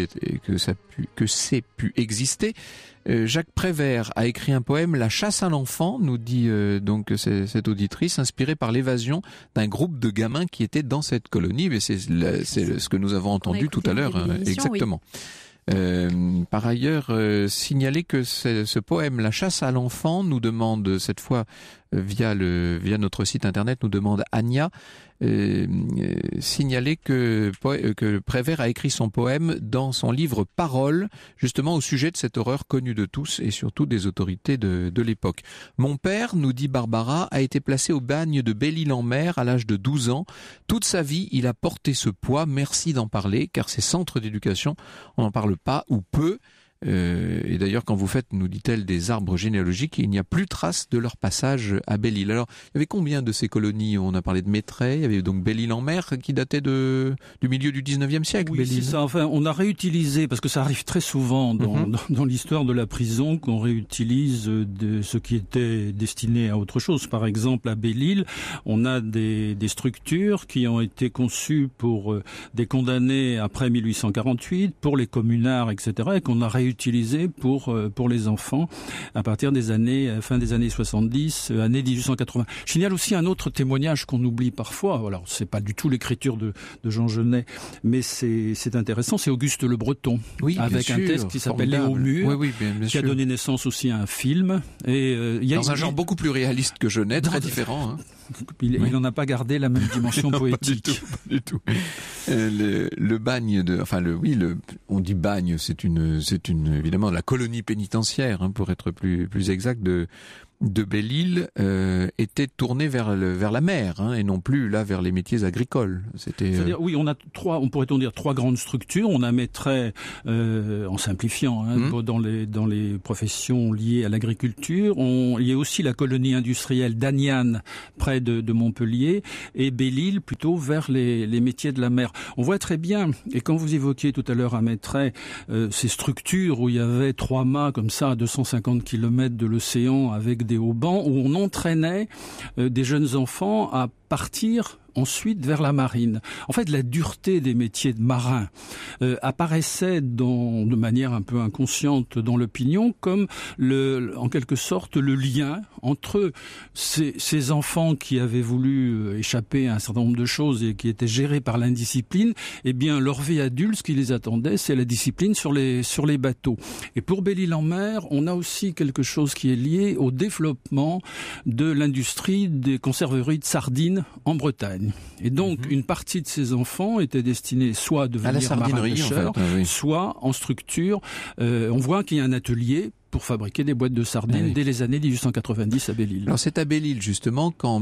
c'est pu exister. Jacques Prévert a écrit un poème, La chasse à l'enfant, nous dit donc cette auditrice, inspiré par l'évasion d'un groupe de gamins qui étaient dans cette colonie. Mais c'est ce que nous avons entendu tout à l'heure, exactement. Oui. Par ailleurs, signaler que ce poème, La chasse à l'enfant, nous demande cette fois via notre site internet, nous demande Anya, signaler que Prévert a écrit son poème dans son livre Paroles, justement au sujet de cette horreur connue de tous et surtout des autorités de l'époque. Mon père, nous dit Barbara, a été placé au bagne de Belle-Île-en-Mer à l'âge de 12 ans. Toute sa vie, il a porté ce poids. Merci d'en parler, car ces centres d'éducation, on n'en parle pas ou peu. Et d'ailleurs, quand vous faites, nous dit-elle, des arbres généalogiques, il n'y a plus trace de leur passage à Belle-Île. Alors, il y avait combien de ces colonies? On a parlé de Mettray, il y avait donc Belle-Île-en-Mer qui datait du milieu du 19e siècle. Oui, c'est ça. Enfin, on a réutilisé, parce que ça arrive très souvent dans l'histoire de la prison, qu'on réutilise ce qui était destiné à autre chose. Par exemple, à Belle-Île, on a des structures qui ont été conçues pour des condamnés après 1848, pour les communards, etc., et qu'on a réutilisé pour les enfants à partir des fin des années 70, années 1880. Je signale aussi un autre témoignage qu'on oublie parfois. Alors, c'est pas du tout l'écriture de Jean Genet, mais c'est intéressant. C'est Auguste Le Breton, oui, avec un texte qui s'appelle Les Hauts Murs, qui a donné naissance aussi à un film. Et dans un genre beaucoup plus réaliste que Genet, très différent. Hein. Il n'en a pas gardé la même dimension poétique. Pas du tout. Le bagne on dit bagne, c'est évidemment la colonie pénitentiaire, pour être plus exact, de Belle-Île, était tournée vers la mer, et non plus là vers les métiers agricoles. C'est-à-dire, oui, on pourrait dire trois grandes structures. On a Mettray, en simplifiant, dans les professions liées à l'agriculture. Il y a aussi la colonie industrielle d'Aniane, près de Montpellier, et Belle-Île plutôt vers les métiers de la mer. On voit très bien, et quand vous évoquiez tout à l'heure à Mettray ces structures où il y avait 3 mâts comme ça à 250 km de l'océan avec des haubans, où on entraînait des jeunes enfants à partir ensuite vers la marine. En fait, la dureté des métiers de marin apparaissait de manière un peu inconsciente dans l'opinion comme en quelque sorte le lien entre ces enfants qui avaient voulu échapper à un certain nombre de choses et qui étaient gérés par l'indiscipline. Eh bien, leur vie adulte, ce qui les attendait, c'est la discipline sur les bateaux. Et pour Belle-Île-en-Mer, on a aussi quelque chose qui est lié au développement de l'industrie des conserveries de sardines en Bretagne. Et donc, une partie de ces enfants était destinée soit à devenir marin-pêcheurs, soit en structure. On voit qu'il y a un atelier pour fabriquer des boîtes de sardines dès les années 1890 à Belle-Île. Alors c'est à Belle-Île justement qu'en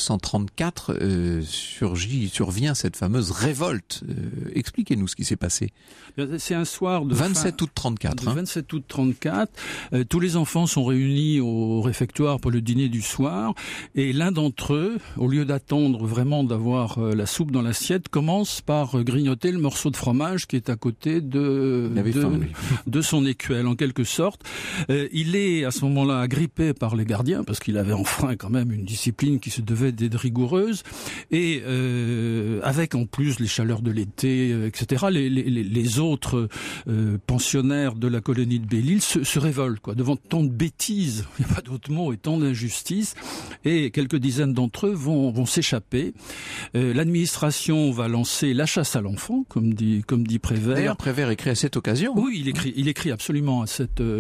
1934 survient cette fameuse révolte. Expliquez-nous ce qui s'est passé. C'est un soir de 27 août 34. 27 août 34. Tous les enfants sont réunis au réfectoire pour le dîner du soir, et l'un d'entre eux, au lieu d'attendre vraiment d'avoir la soupe dans l'assiette, commence par grignoter le morceau de fromage qui est à côté de son écuelle, en quelque sorte. Il est à ce moment-là agrippé par les gardiens parce qu'il avait enfreint quand même une discipline qui se devait d'être rigoureuse, et avec en plus les chaleurs de l'été, etc. Les autres pensionnaires de la colonie de Belle-Île se révoltent devant tant de bêtises, il n'y a pas d'autre mot, et tant d'injustice, et quelques dizaines d'entre eux vont s'échapper. L'administration va lancer la chasse à l'enfant, comme dit Prévert. D'ailleurs, Prévert écrit à cette occasion. Oui, il écrit absolument à cette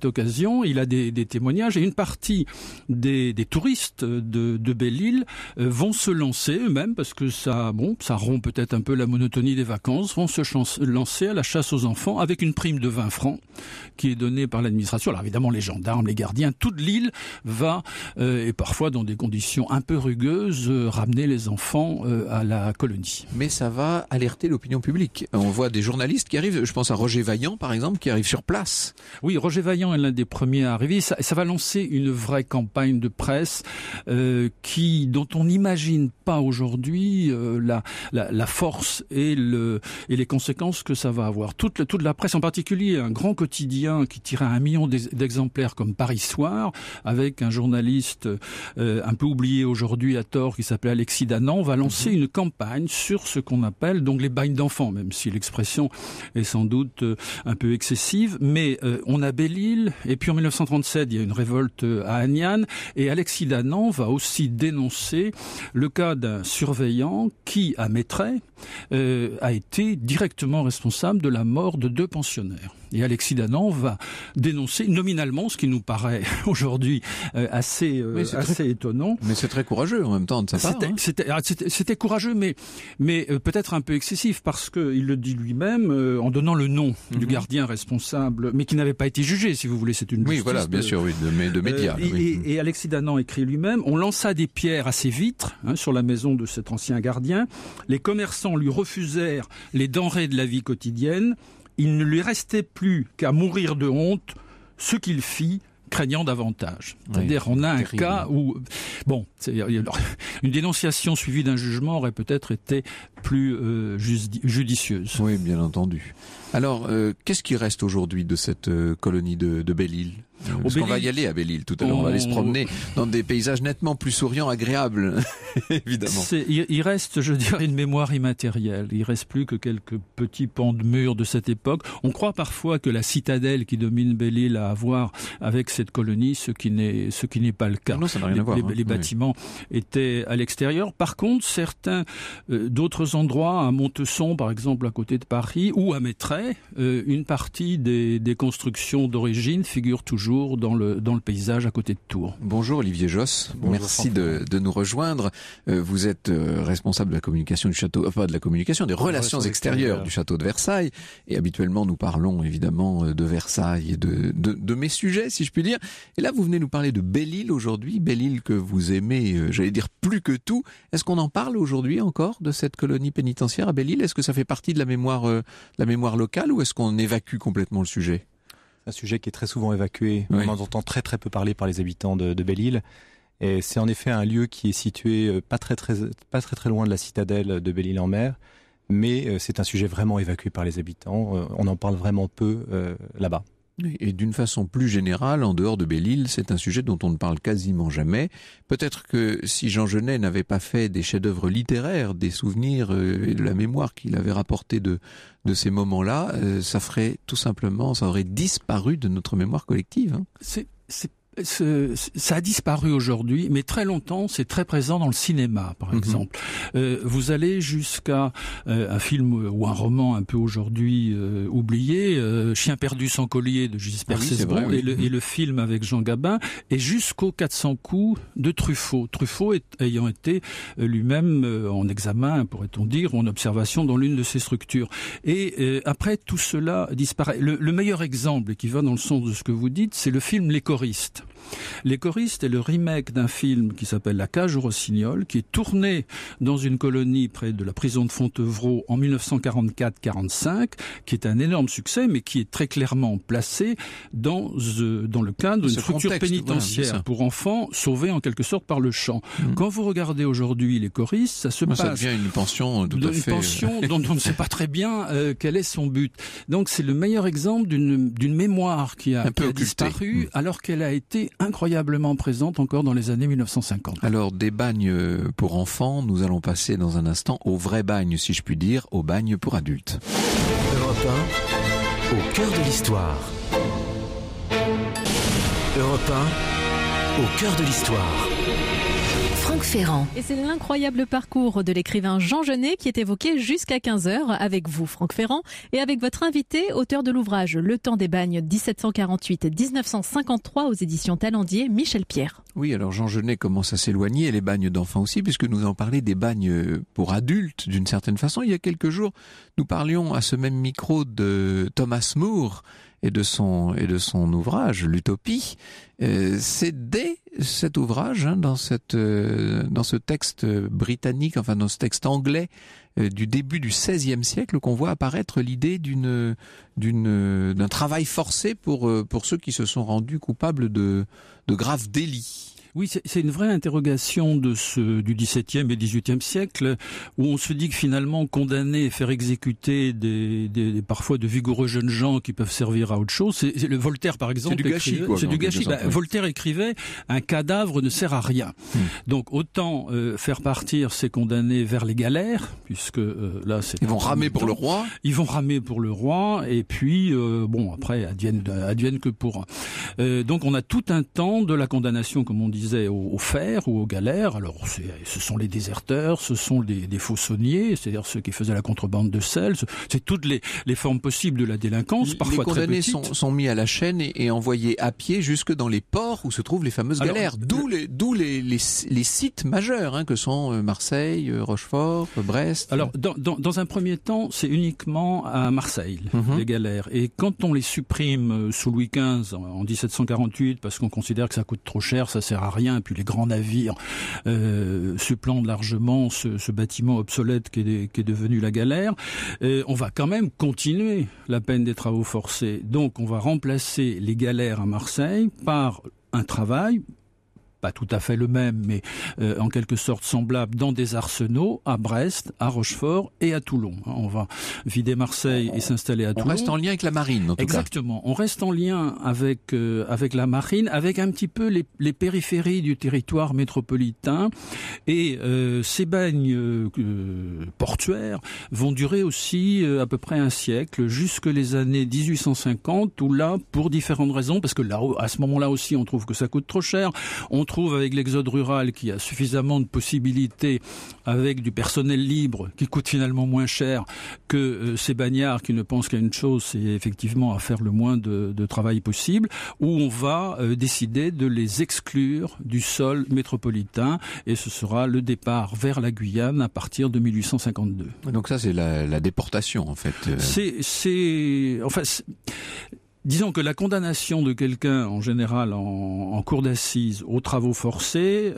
cette occasion, il a des témoignages et une partie des touristes de Belle-Île vont se lancer eux-mêmes parce que ça rompt peut-être un peu la monotonie des vacances, vont se lancer à la chasse aux enfants avec une prime de 20 francs qui est donnée par l'administration. Alors évidemment, les gendarmes, les gardiens, toute l'île va, et parfois dans des conditions un peu rugueuses, ramener les enfants à la colonie. Mais ça va alerter l'opinion publique. On voit des journalistes qui arrivent, je pense à Roger Vaillant par exemple, qui arrive sur place. Oui, Roger Vaillant est l'un des premiers à arriver. Ça va lancer une vraie campagne de presse dont on n'imagine pas aujourd'hui la force et les conséquences que ça va avoir. Toute la presse, en particulier un grand quotidien qui tirait 1 million d'exemplaires comme Paris Soir, avec un journaliste un peu oublié aujourd'hui à tort qui s'appelait Alexis Danan, va lancer une campagne sur ce qu'on appelle donc les bagnes d'enfants, même si l'expression est sans doute un peu excessive. Mais on a Belle-Île, et puis en 1937, il y a une révolte à Agnan, et Alexis Danan va aussi dénoncer le cas d'un surveillant qui, à Mettray, a été directement responsable de la mort de 2 pensionnaires. Et Alexis Danan va dénoncer nominalement, ce qui nous paraît aujourd'hui assez étonnant. Mais c'est très courageux en même temps de sa part. C'était courageux, mais peut-être un peu excessif, parce qu'il le dit lui-même en donnant le nom du gardien responsable, mais qui n'avait pas été jugé, si vous voulez. C'est une justice. Oui, voilà, bien sûr, oui, de médias. Et Alexis Danan écrit lui-même: on lança des pierres à ses vitres sur la maison de cet ancien gardien. Les commerçants lui refusèrent les denrées de la vie quotidienne. Il ne lui restait plus qu'à mourir de honte, ce qu'il fit, craignant davantage. C'est-à-dire, on a un cas où, une dénonciation suivie d'un jugement aurait peut-être été plus judicieuse. Oui, bien entendu. Alors, qu'est-ce qui reste aujourd'hui de cette colonie de Belle-Île ? Parce qu'on va y aller à Belle-Île tout à l'heure, on va aller se promener dans des paysages nettement plus souriants, agréables, évidemment. Il reste, je dirais, une mémoire immatérielle. Il reste plus que quelques petits pans de murs de cette époque. On croit parfois que la citadelle qui domine Belle-Île a à voir avec cette colonie, ce qui n'est pas le cas. Non, ça n'a rien à voir. Les bâtiments étaient à l'extérieur. Par contre, certains d'autres endroits, à Montesson, par exemple, à côté de Paris, ou à Mettray, une partie des constructions d'origine figure toujours dans le paysage à côté de Tours. Bonjour Olivier Josse, merci de nous rejoindre. Vous êtes responsable de la communication du château, enfin de la communication, des relations extérieures du château de Versailles. Et habituellement, nous parlons évidemment de Versailles et de mes sujets, si je puis dire. Et là, vous venez nous parler de Belle-Île aujourd'hui, Belle-Île que vous aimez, j'allais dire plus que tout. Est-ce qu'on en parle aujourd'hui encore de cette colonie pénitentiaire à Belle-Île ? Est-ce que ça fait partie de la mémoire locale ou est-ce qu'on évacue complètement le sujet ? Un sujet qui est très souvent évacué. Oui. On en entend très très peu parler par les habitants de Belle-Île. Et c'est en effet un lieu qui est situé pas très loin de la citadelle de Belle-Île-en-Mer. Mais c'est un sujet vraiment évacué par les habitants. On en parle vraiment peu là-bas. Et d'une façon plus générale, en dehors de Belle-Île, c'est un sujet dont on ne parle quasiment jamais. Peut-être que si Jean Genet n'avait pas fait des chefs-d'œuvre littéraires, des souvenirs et de la mémoire qu'il avait rapporté de ces moments-là, ça aurait disparu de notre mémoire collective. Ça a disparu aujourd'hui, mais très longtemps, c'est très présent dans le cinéma, par exemple. Vous allez jusqu'à un film ou un roman un peu aujourd'hui oublié, Chien perdu sans collier de Gisbert Cesbron, et le film avec Jean Gabin, et jusqu'aux 400 coups de Truffaut. Truffaut ayant été lui-même en examen, pourrait-on dire, en observation dans l'une de ces structures. Et après, tout cela disparaît. Le meilleur exemple, qui va dans le sens de ce que vous dites, c'est le film Les Choristes. Les Choristes est le remake d'un film qui s'appelle La Cage aux Rossignols, qui est tourné dans une colonie près de la prison de Fontevraud en 1944-45, qui est un énorme succès, mais qui est très clairement placé dans le cadre d'une structure pénitentiaire pour enfants sauvés en quelque sorte par le chant. Quand vous regardez aujourd'hui Les Choristes, ça se passe... Ça devient une pension tout à fait... Une pension dont on ne sait pas très bien quel est son but. Donc c'est le meilleur exemple d'une mémoire qui a disparu, alors qu'elle a été incroyablement présente encore dans les années 1950. Alors, des bagnes pour enfants, nous allons passer dans un instant au vrai bagne, si je puis dire, au bagne pour adultes. Europe 1, au cœur de l'histoire. Europe 1, au cœur de l'histoire. Franck Ferrand. Et c'est l'incroyable parcours de l'écrivain Jean Genet qui est évoqué jusqu'à 15h avec vous, Franck Ferrand, et avec votre invité, auteur de l'ouvrage Le temps des bagnes 1748-1953 aux éditions Talendier, Michel Pierre. Oui, alors Jean Genet commence à s'éloigner, et les bagnes d'enfants aussi, puisque nous en parlons des bagnes pour adultes d'une certaine façon. Il y a quelques jours, nous parlions à ce même micro de Thomas More et de son ouvrage l'Utopie. C'est dès cet ouvrage, dans ce texte britannique, enfin dans ce texte anglais du début du XVIe siècle, qu'on voit apparaître l'idée d'un travail forcé pour ceux qui se sont rendus coupables de graves délits. Oui, c'est une vraie interrogation du XVIIe et XVIIIe siècle, où on se dit que finalement condamner et faire exécuter parfois de vigoureux jeunes gens qui peuvent servir à autre chose, c'est le Voltaire par exemple. C'est du gâchis, quoi. C'est du gâchis. Voltaire écrivait un cadavre ne sert à rien. Donc autant faire partir ces condamnés vers les galères, puisque là c'est. Ils vont ramer pour le roi. Ils vont ramer pour le roi, et puis après advienne que pourra. Donc on a tout un temps de la condamnation, comme on disait, au fer ou aux galères. Alors ce sont les déserteurs, ce sont des fauçonniers, c'est-à-dire ceux qui faisaient la contrebande de sel, c'est toutes les formes possibles de la délinquance, parfois très petites. Les condamnés sont mis à la chaîne et envoyés à pied jusque dans les ports où se trouvent les fameuses galères, d'où les sites majeurs que sont Marseille, Rochefort, Brest. Alors dans un premier temps, c'est uniquement à Marseille les galères, et quand on les supprime sous Louis XV en 1748 parce qu'on considère que ça coûte trop cher, ça sert à rien, et puis les grands navires supplantent largement ce bâtiment obsolète qui est devenu la galère, on va quand même continuer la peine des travaux forcés. Donc on va remplacer les galères à Marseille par un travail pas tout à fait le même, mais en quelque sorte semblable, dans des arsenaux à Brest, à Rochefort et à Toulon. On va vider Marseille et s'installer à Toulon. On reste en lien avec la marine, en tout cas. Exactement. On reste en lien avec la marine, avec un petit peu les périphéries du territoire métropolitain. Et ces bagnes portuaires vont durer aussi à peu près un siècle, jusque les années 1850, où là, pour différentes raisons, parce que là, à ce moment-là aussi, on trouve que ça coûte trop cher. On trouve avec l'exode rural qu'il y a suffisamment de possibilités, avec du personnel libre qui coûte finalement moins cher que ces bagnards qui ne pensent qu'à une chose, c'est effectivement à faire le moins de travail possible, où on va décider de les exclure du sol métropolitain, et ce sera le départ vers la Guyane à partir de 1852. Donc ça, c'est la déportation, en fait. Disons que la condamnation de quelqu'un, en général en cour d'assises, aux travaux forcés,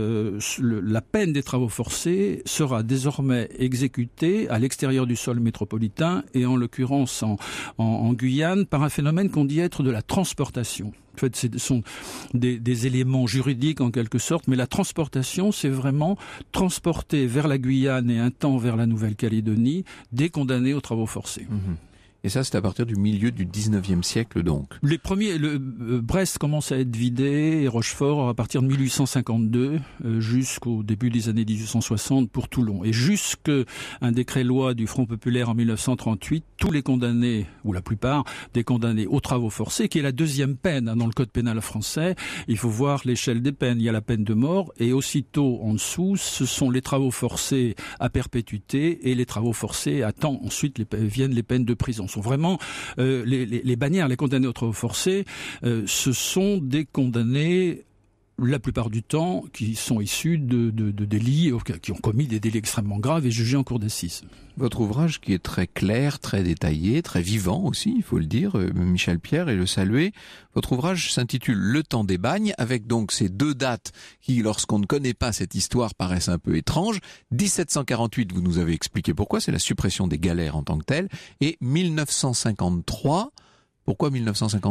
la peine des travaux forcés sera désormais exécutée à l'extérieur du sol métropolitain, et en l'occurrence en Guyane, par un phénomène qu'on dit être de la transportation. En fait, ce sont des éléments juridiques en quelque sorte, mais la transportation, c'est vraiment transporter vers la Guyane et un temps vers la Nouvelle-Calédonie des condamnés aux travaux forcés. Et ça, c'est à partir du milieu du 19e siècle, donc. Les premiers, Brest commence à être vidé, et Rochefort à partir de 1852, jusqu'au début des années 1860 pour Toulon. Et jusqu'à un décret-loi du Front populaire en 1938, tous les condamnés, ou la plupart des condamnés aux travaux forcés, qui est la deuxième peine dans le code pénal français, il faut voir l'échelle des peines. Il y a la peine de mort, et aussitôt en dessous, ce sont les travaux forcés à perpétuité, et les travaux forcés à temps. Ensuite viennent les peines de prison. Sont vraiment les bannières, les condamnés aux travaux forcés, ce sont des condamnés la plupart du temps qui sont issus de délits, qui ont commis des délits extrêmement graves et jugés en cour d'assises. Votre ouvrage, qui est très clair, très détaillé, très vivant aussi, il faut le dire, Michel Pierre, et le saluer. Votre ouvrage s'intitule Le temps des bagnes, avec donc ces deux dates qui, lorsqu'on ne connaît pas cette histoire, paraissent un peu étranges. 1748, vous nous avez expliqué pourquoi, c'est la suppression des galères en tant que telles, et 1953. Pourquoi 1953 ?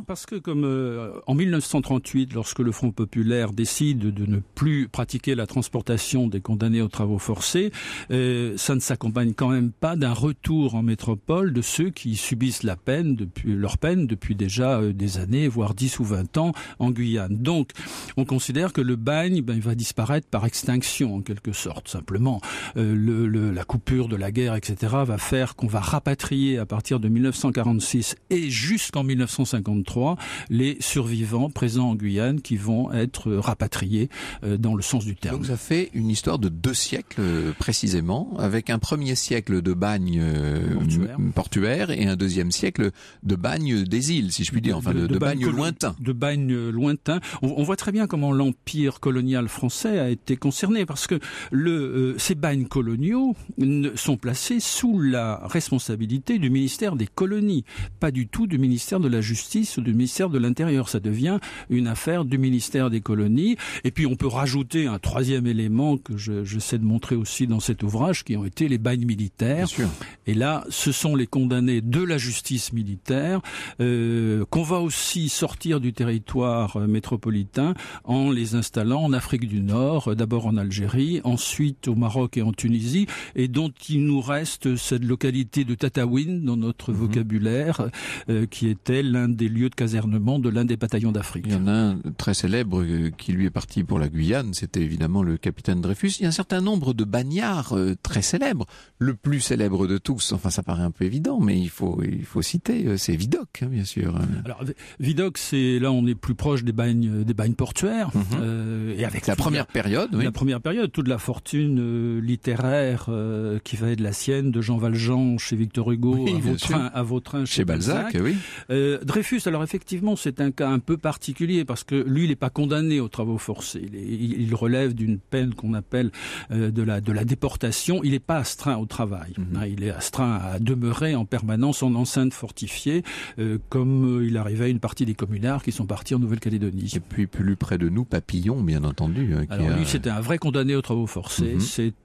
Parce que comme en 1938, lorsque le Front populaire décide de ne plus pratiquer la transportation des condamnés aux travaux forcés, ça ne s'accompagne quand même pas d'un retour en métropole de ceux qui subissent leur peine depuis déjà des années, voire 10 ou 20 ans en Guyane. Donc, on considère que le bagne il va disparaître par extinction en quelque sorte. Simplement, la coupure de la guerre, etc., va faire qu'on va rapatrier à partir de 1946 et jusqu'en 1953 les survivants présents en Guyane qui vont être rapatriés dans le sens du terme. Donc ça fait une histoire de 2 siècles précisément, avec un premier siècle de bagne portuaire et un deuxième siècle de bagne des îles, si je puis dire, enfin de bagne lointain. De bagne lointain. On voit très bien comment l'empire colonial français a été concerné, parce que ces bagnes coloniaux sont placés sous la responsabilité du ministère des colonies, pas du tout du ministère de la Justice ou du ministère de l'Intérieur. Ça devient une affaire du ministère des colonies. Et puis on peut rajouter un troisième élément que j'essaie de montrer aussi dans cet ouvrage, qui ont été les bagnes militaires. Bien sûr. Et là, ce sont les condamnés de la justice militaire qu'on va aussi sortir du territoire métropolitain en les installant en Afrique du Nord, d'abord en Algérie, ensuite au Maroc et en Tunisie, et dont il nous reste cette localité de Tataouine dans notre vocabulaire, qui était l'un des lieux de casernement de l'un des bataillons d'Afrique. Il y en a un très célèbre qui lui est parti pour la Guyane, c'était évidemment le capitaine Dreyfus. Il y a un certain nombre de bagnards très célèbres. Le plus célèbre de tous, enfin ça paraît un peu évident, mais il faut citer, c'est Vidocq, bien sûr. Alors Vidocq, là on est plus proche des bagnes portuaires, et avec la première période, oui. La première période, toute la fortune littéraire qui va être la sienne, de Jean Valjean chez Victor Hugo, à Vautrin chez Balzac. Oui. Dreyfus, alors effectivement, c'est un cas un peu particulier, parce que lui, il n'est pas condamné aux travaux forcés. Il relève d'une peine qu'on appelle de la déportation. Il n'est pas astreint au travail. Il est astreint à demeurer en permanence en enceinte fortifiée, comme il arrivait à une partie des communards qui sont partis en Nouvelle-Calédonie. Et puis plus près de nous, Papillon, bien entendu. Alors lui, c'était un vrai condamné aux travaux forcés. C'est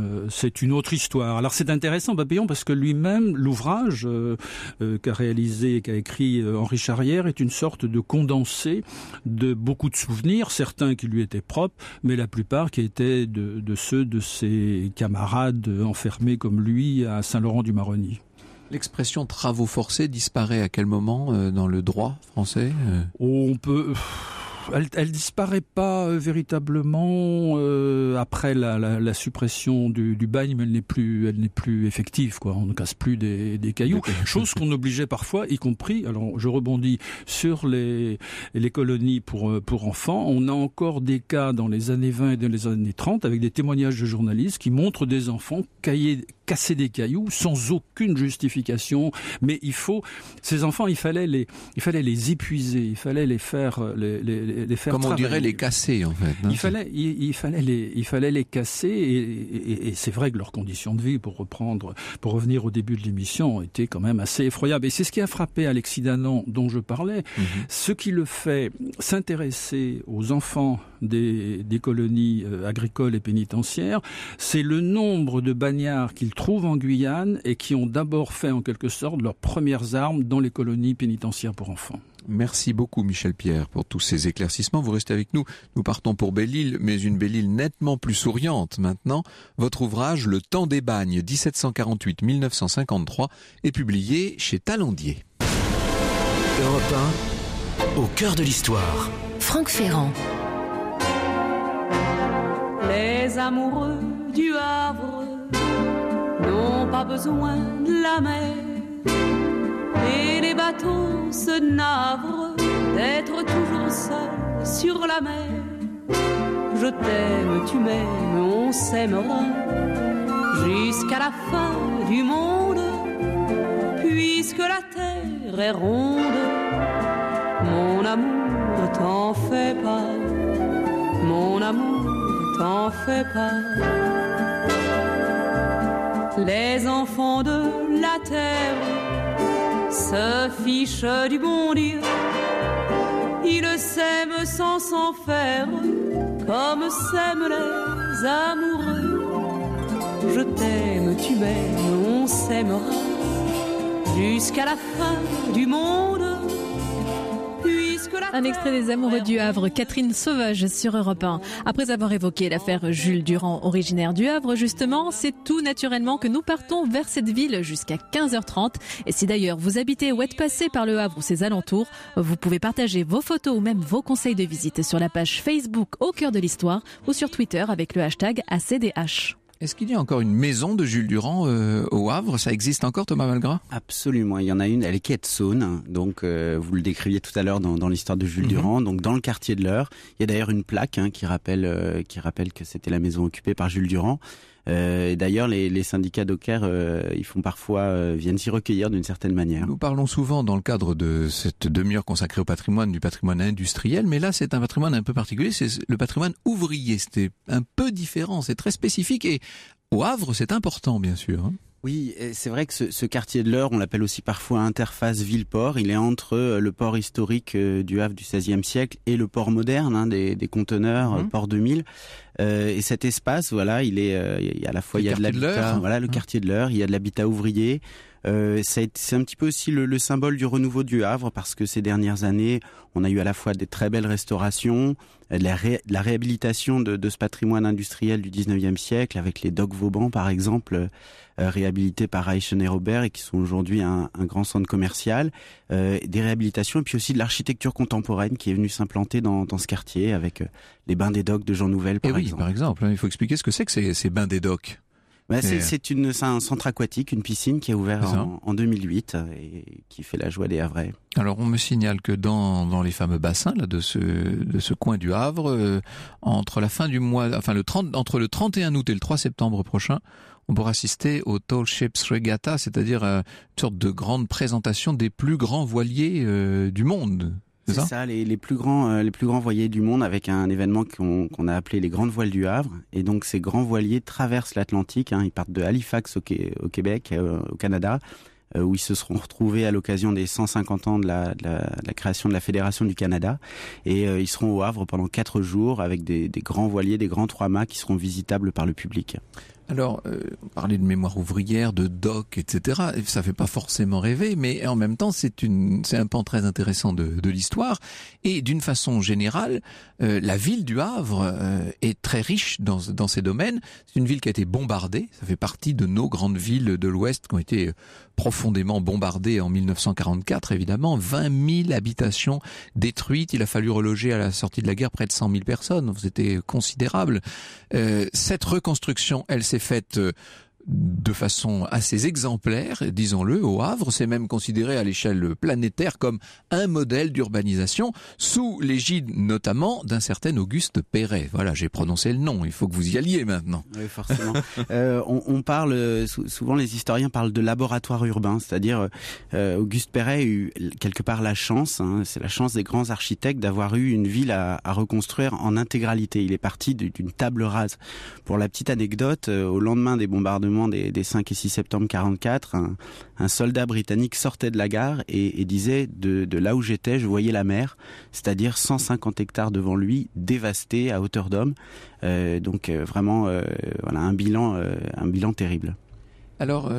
une autre histoire. Alors c'est intéressant, Papillon, parce que lui-même, l'ouvrage qu'a réalisé et qu'a écrit Henri Charrière est une sorte de condensé de beaucoup de souvenirs, certains qui lui étaient propres, mais la plupart qui étaient de ceux de ses camarades enfermés comme lui à Saint-Laurent-du-Maroni. L'expression travaux forcés disparaît à quel moment dans le droit français ? Elle disparaît pas véritablement après la suppression du bagne, mais elle n'est plus effective, quoi. On ne casse plus des cailloux, chose qu'on obligeait parfois, y compris. Alors je rebondis sur les colonies pour enfants. On a encore des cas dans les années 20 et dans les années 30 avec des témoignages de journalistes qui montrent des enfants casser des cailloux sans aucune justification. Mais ces enfants, il fallait les épuiser, il fallait les faire faire comme on travailler. dirait les casser, en fait. Il fallait les casser, et c'est vrai que leurs conditions de vie, pour revenir au début de l'émission, étaient quand même assez effroyables. Et c'est ce qui a frappé Alexis Danan, dont je parlais. Ce qui le fait s'intéresser aux enfants des colonies agricoles et pénitentiaires, c'est le nombre de bagnards qu'il trouve en Guyane et qui ont d'abord fait en quelque sorte leurs premières armes dans les colonies pénitentiaires pour enfants. Merci beaucoup Michel Pierre pour tous ces éclaircissements. Vous restez avec nous. Nous partons pour Belle-Île, mais une Belle-Île nettement plus souriante maintenant. Votre ouvrage Le Temps des bagnes 1748-1953 est publié chez Talandier. Europe 1, au cœur de l'histoire. Franck Ferrand. Les amoureux du Havre n'ont pas besoin de la mer, et les bateaux se navrent d'être toujours seuls sur la mer. Je t'aime, tu m'aimes, on s'aimera jusqu'à la fin du monde, puisque la terre est ronde. Mon amour, t'en fais pas, mon amour, t'en fais pas. Les enfants de la terre se fichent du bon Dieu, ils s'aiment sans s'en faire, comme s'aiment les amoureux. Je t'aime, tu m'aimes, on s'aimera jusqu'à la fin du monde. Un extrait des Amoureux du Havre, Catherine Sauvage sur Europe 1. Après avoir évoqué l'affaire Jules Durand, originaire du Havre, justement, c'est tout naturellement que nous partons vers cette ville jusqu'à 15h30. Et si d'ailleurs vous habitez ou êtes passé par le Havre ou ses alentours, vous pouvez partager vos photos ou même vos conseils de visite sur la page Facebook Au cœur de l'histoire ou sur Twitter avec le hashtag ACDH. Est-ce qu'il y a encore une maison de Jules Durand au Havre? Ça existe encore, Thomas Malgras? Absolument, il y en a une, elle est quai de Saône, donc vous le décriviez tout à l'heure dans l'histoire de Jules Durand, donc dans le quartier de l'Eure. Il y a d'ailleurs une plaque qui rappelle que c'était la maison occupée par Jules Durand. Et d'ailleurs, les syndicats dockers, ils font parfois viennent s'y recueillir d'une certaine manière. Nous parlons souvent dans le cadre de cette demi-heure consacrée au patrimoine, du patrimoine industriel, mais là c'est un patrimoine un peu particulier, c'est le patrimoine ouvrier. C'était un peu différent, c'est très spécifique et au Havre c'est important bien sûr. Oui, c'est vrai que ce quartier de l'Eure, on l'appelle aussi parfois interface ville-port. Il est entre le port historique du Havre du XVIe siècle et le port moderne des conteneurs, port 2000. Et cet espace, voilà, il y a à la fois il y a de l'habitat, voilà, le quartier de l'Eure, il y a de l'habitat ouvrier. C'est un petit peu aussi le symbole du renouveau du Havre parce que ces dernières années, on a eu à la fois des très belles restaurations, de la réhabilitation de ce patrimoine industriel du 19e siècle avec les docks Vauban par exemple, réhabilités par Eichen et Robert et qui sont aujourd'hui un grand centre commercial, des réhabilitations et puis aussi de l'architecture contemporaine qui est venue s'implanter dans ce quartier avec les bains des docks de Jean Nouvel par exemple. Par exemple, il faut expliquer ce que c'est que ces bains des docks. C'est un centre aquatique, une piscine qui a ouvert en 2008 et qui fait la joie des Havrais. Alors on me signale que dans les fameux bassins là de ce coin du Havre, entre la fin du mois, entre le 31 août et le 3 septembre prochain, on pourra assister au Tall Ships Regatta, c'est-à-dire une sorte de grande présentation des plus grands voiliers du monde. C'est ça, les plus grands voiliers du monde avec un événement qu'on a appelé les Grandes Voiles du Havre. Et donc ces grands voiliers traversent l'Atlantique. Ils partent de Halifax au Québec, au Canada, où ils se seront retrouvés à l'occasion des 150 ans de la création de la Fédération du Canada. Et ils seront au Havre pendant 4 jours avec des grands voiliers, des grands 3-mâts qui seront visitables par le public. Alors, parler de mémoire ouvrière, de dock, etc., ça fait pas forcément rêver, mais en même temps, c'est un pan très intéressant de l'histoire. Et d'une façon générale, la ville du Havre est très riche dans ces domaines. C'est une ville qui a été bombardée. Ça fait partie de nos grandes villes de l'Ouest qui ont été profondément bombardées en 1944, évidemment. 20 000 habitations détruites. Il a fallu reloger à la sortie de la guerre près de 100 000 personnes. C'était considérable. Cette reconstruction, elle s'est faite de façon assez exemplaire, disons-le, au Havre. C'est même considéré à l'échelle planétaire comme un modèle d'urbanisation, sous l'égide notamment d'un certain Auguste Perret. Voilà, j'ai prononcé le nom, il faut que vous y alliez maintenant. Oui, forcément. On parle, souvent les historiens parlent de laboratoire urbain, c'est-à-dire Auguste Perret a eu quelque part la chance, c'est la chance des grands architectes d'avoir eu une ville à reconstruire en intégralité. Il est parti d'une table rase. Pour la petite anecdote, au lendemain des bombardements des 5 et 6 septembre 44, un soldat britannique sortait de la gare et disait de là où j'étais, je voyais la mer, c'est-à-dire 150 hectares devant lui, dévastés à hauteur d'homme. Donc vraiment, voilà un bilan terrible. Alors,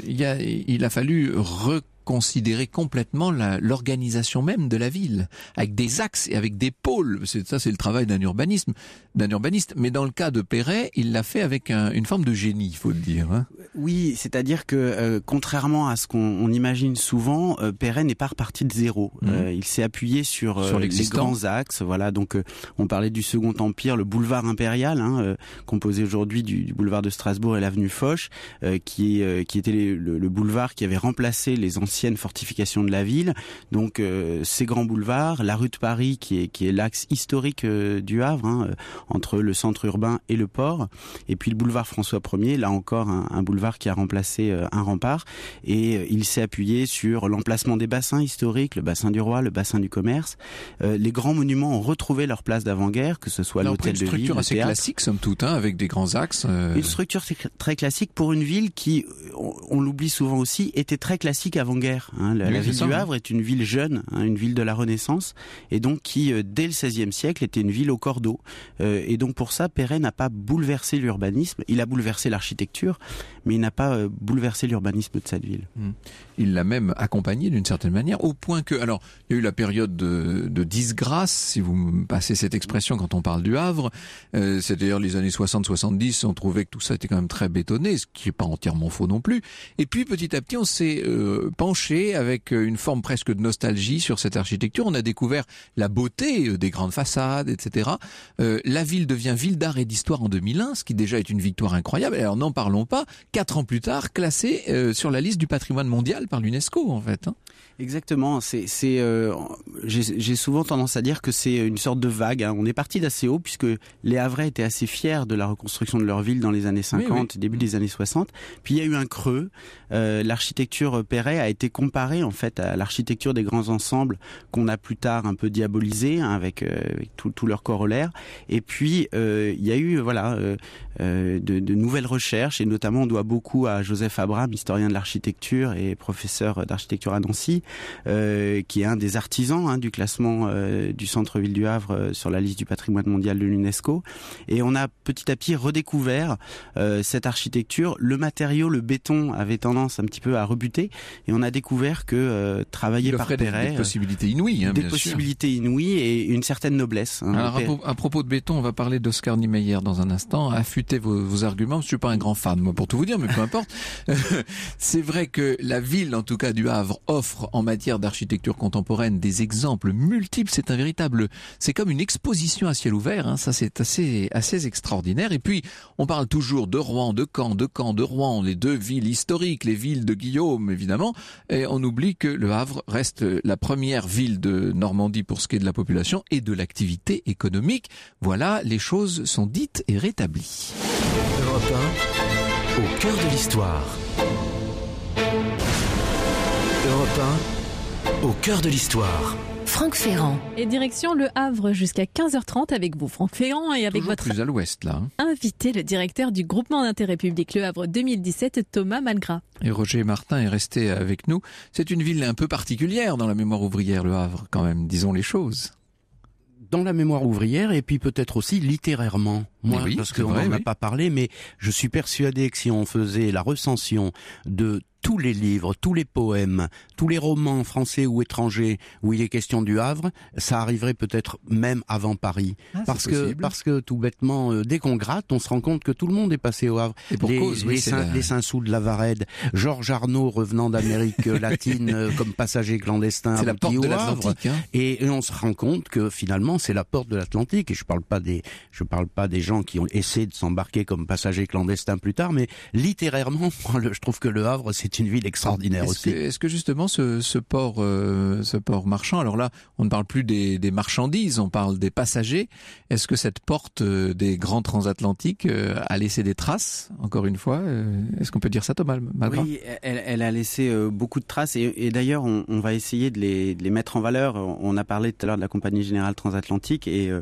il a fallu reconsidérer complètement l'organisation même de la ville, avec des axes et avec des pôles. C'est le travail d'un urbaniste. Mais dans le cas de Perret, il l'a fait avec une forme de génie, il faut le dire. Oui, c'est-à-dire que contrairement à ce qu'on imagine souvent, Perret n'est pas reparti de zéro. Il s'est appuyé sur les grands axes. Voilà, donc on parlait du Second Empire, le boulevard impérial, composé aujourd'hui du boulevard de Strasbourg et l'avenue Foch, qui était le boulevard qui avait remplacé les anciennes fortifications de la ville. Donc ces grands boulevards, la rue de Paris qui est l'axe historique du Havre, entre le centre urbain et le port, et puis le boulevard François Ier, là encore un boulevard qui a remplacé un rempart, et il s'est appuyé sur l'emplacement des bassins historiques, le bassin du Roi, le bassin du commerce. Les grands monuments ont retrouvé leur place d'avant-guerre, que ce soit l'hôtel de ville, une structure assez classique somme toute, avec des grands axes. Une structure très classique pour une ville qui, on l'oublie souvent aussi, était très classique avant-guerre. La ville du Havre est une ville jeune, une ville de la Renaissance, et donc qui, dès le XVIe siècle, était une ville au cordeau. Et donc pour ça, Perret n'a pas bouleversé l'urbanisme, il a bouleversé l'architecture, mais il n'a pas bouleversé l'urbanisme de cette ville. Il l'a même accompagné d'une certaine manière, au point que, alors, il y a eu la période de disgrâce, si vous me passez cette expression quand on parle du Havre, c'est-à-dire les années 60-70, on trouvait que tout ça était quand même très bétonné, ce qui n'est pas entièrement faux non plus, et puis petit à petit on s'est penché penché avec une forme presque de nostalgie sur cette architecture. On a découvert la beauté des grandes façades, etc. La ville devient ville d'art et d'histoire en 2001, ce qui déjà est une victoire incroyable. Alors n'en parlons pas, 4 ans plus tard, classée sur la liste du patrimoine mondial par l'UNESCO en fait. Exactement. J'ai souvent tendance à dire que c'est une sorte de vague. On est parti d'assez haut puisque les Havrais étaient assez fiers de la reconstruction de leur ville dans les années 50, début des années 60. Puis il y a eu un creux. L'architecture Perret a été comparée en fait à l'architecture des grands ensembles qu'on a plus tard un peu diabolisé avec tout leur corollaire. Et puis il y a eu de nouvelles recherches et notamment on doit beaucoup à Joseph Abraham, historien de l'architecture et professeur d'architecture à Nancy, qui est un des artisans du classement du centre-ville du Havre sur la liste du patrimoine mondial de l'UNESCO. Et on a petit à petit redécouvert cette architecture. Le matériau, le béton, avait tendance un petit peu à rebuter et on a découvert que travailler par Perret... Des possibilités inouïes, des possibilités inouïes et une certaine noblesse. Alors à propos de béton, on va parler d'Oscar Niemeyer dans un instant. Affûtez vos arguments, je suis pas un grand fan, moi, pour tout vous dire, mais peu importe. C'est vrai que la ville, en tout cas du Havre, offre en matière d'architecture contemporaine des exemples multiples. C'est comme une exposition à ciel ouvert. Ça, c'est assez extraordinaire. Et puis, on parle toujours de Rouen, de Caen, de Rouen, les deux villes historiques, les villes de Guillaume, évidemment. Et on oublie que le Havre reste la première ville de Normandie pour ce qui est de la population et de l'activité économique. Voilà, les choses sont dites et rétablies. Europe 1, au cœur de l'histoire. Europe 1, au cœur de l'histoire. Franck Ferrand. Et direction le Havre jusqu'à 15h30 avec vous, Franck Ferrand, et avec toujours votre plus à l'ouest, là. invité, le directeur du groupement d'intérêt public Le Havre 2017, Thomas Malgras. Et Roger Martin est resté avec nous. C'est une ville un peu particulière dans la mémoire ouvrière, le Havre, quand même, disons les choses. Dans la mémoire ouvrière et puis peut-être aussi littérairement. Moi, oui, parce qu'on n'en a pas parlé, mais je suis persuadé que si on faisait la recension de tous les livres, tous les poèmes, tous les romans français ou étrangers où il est question du Havre, ça arriverait peut-être même avant Paris. Parce que tout bêtement, dès qu'on gratte, on se rend compte que tout le monde est passé au Havre. Et pour cause, les Saint-Sous de la Varède, Georges Arnaud revenant d'Amérique latine comme passager clandestin, c'est la porte de l'Atlantique. Et on se rend compte que finalement c'est la porte de l'Atlantique. Et je parle pas des gens qui ont essayé de s'embarquer comme passagers clandestins plus tard, mais littérairement, je trouve que le Havre c'est une ville extraordinaire aussi. Est-ce que justement ce port marchand, alors là on ne parle plus des marchandises, on parle des passagers, est-ce que cette porte des grands transatlantiques a laissé des traces, encore une fois, est-ce qu'on peut dire ça, Thomas Malgras? Oui, elle a laissé beaucoup de traces et d'ailleurs on va essayer de les mettre en valeur. On a parlé tout à l'heure de la Compagnie Générale Transatlantique et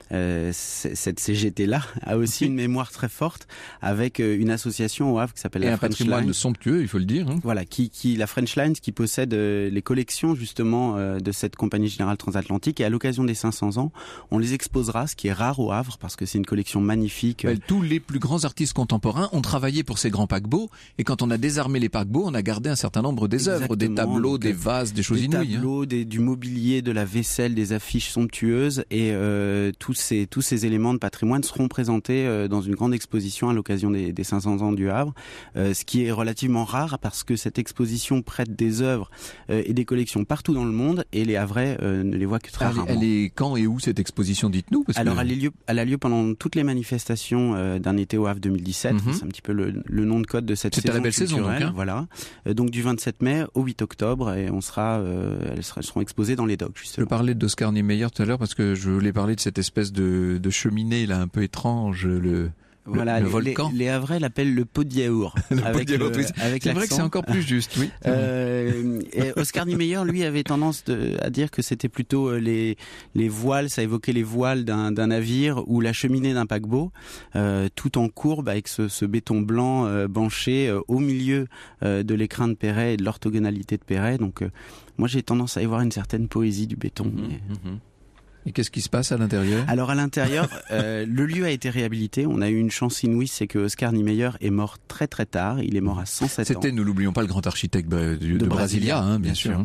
cette CGT-là a aussi une mémoire très forte avec une association au Havre qui s'appelle la French Line. Et un patrimoine somptueux, il faut le dire. Voilà, la French Line qui possède les collections justement de cette Compagnie Générale Transatlantique et à l'occasion des 500 ans, on les exposera, ce qui est rare au Havre parce que c'est une collection magnifique. Tous les plus grands artistes contemporains ont travaillé pour ces grands paquebots et quand on a désarmé les paquebots, on a gardé un certain nombre des œuvres, des tableaux, des vases, des choses inouïes. Des tableaux, du mobilier, de la vaisselle, des affiches somptueuses et tous ces éléments de patrimoine seront présentés dans une grande exposition à l'occasion des 500 ans du Havre, ce qui est relativement rare parce que cette exposition prête des œuvres et des collections partout dans le monde et les Havrais ne les voient que très rarement. Elle est quand et où cette exposition, dites-nous? Elle a lieu pendant toutes les manifestations d'un été au Havre 2017, c'est un petit peu le nom de code de cette saison. C'est la belle saison, donc, hein. Voilà. Donc du 27 mai au 8 octobre et elles seront exposées dans les docks, justement. Je parlais d'Oscar Niemeyer tout à l'heure parce que je voulais parler de cette espèce de cheminée là un peu étrange, le volcan. Les Havrais l'appellent le pot de yaourt. C'est vrai que c'est encore plus juste, oui. Et Oscar Niemeyer, lui, avait tendance à dire que c'était plutôt les voiles, ça évoquait les voiles d'un navire ou la cheminée d'un paquebot, tout en courbe avec ce béton blanc banché au milieu de l'écrin de Perret et de l'orthogonalité de Perret. Donc, moi, j'ai tendance à y voir une certaine poésie du béton. Et qu'est-ce qui se passe à l'intérieur ? Alors à l'intérieur, le lieu a été réhabilité. On a eu une chance inouïe, c'est que Oscar Niemeyer est mort très très tard. Il est mort à 107 ans. C'était, nous l'oublions pas, le grand architecte de Brasilia, hein, bien sûr.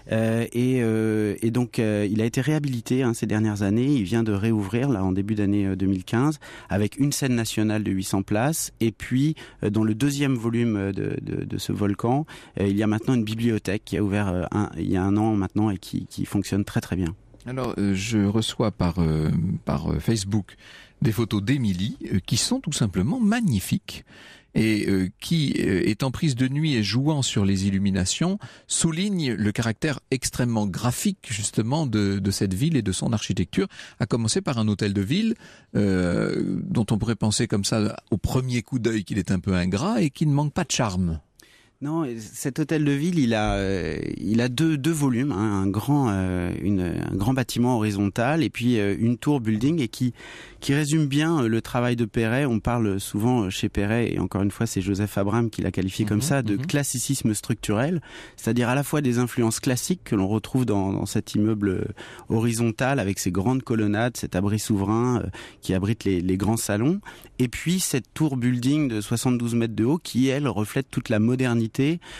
Et donc il a été réhabilité ces dernières années. Il vient de réouvrir là en début d'année 2015 avec une scène nationale de 800 places. Et puis dans le deuxième volume de ce volcan, il y a maintenant une bibliothèque qui a ouvert il y a un an maintenant et qui fonctionne très très bien. Alors, je reçois par Facebook des photos d'Émilie qui sont tout simplement magnifiques et qui, étant prise de nuit et jouant sur les illuminations, souligne le caractère extrêmement graphique justement de cette ville et de son architecture, à commencer par un hôtel de ville dont on pourrait penser comme ça au premier coup d'œil qu'il est un peu ingrat et qui ne manque pas de charme. Non, cet hôtel de ville, il a deux volumes, un grand bâtiment horizontal et puis une tour building et qui résume bien le travail de Perret. On parle souvent chez Perret, et encore une fois c'est Joseph Abraham qui l'a qualifié comme ça, de classicisme structurel, c'est-à-dire à la fois des influences classiques que l'on retrouve dans cet immeuble horizontal avec ses grandes colonnades, cet abri souverain qui abrite les grands salons, et puis cette tour building de 72 mètres de haut qui, elle, reflète toute la modernité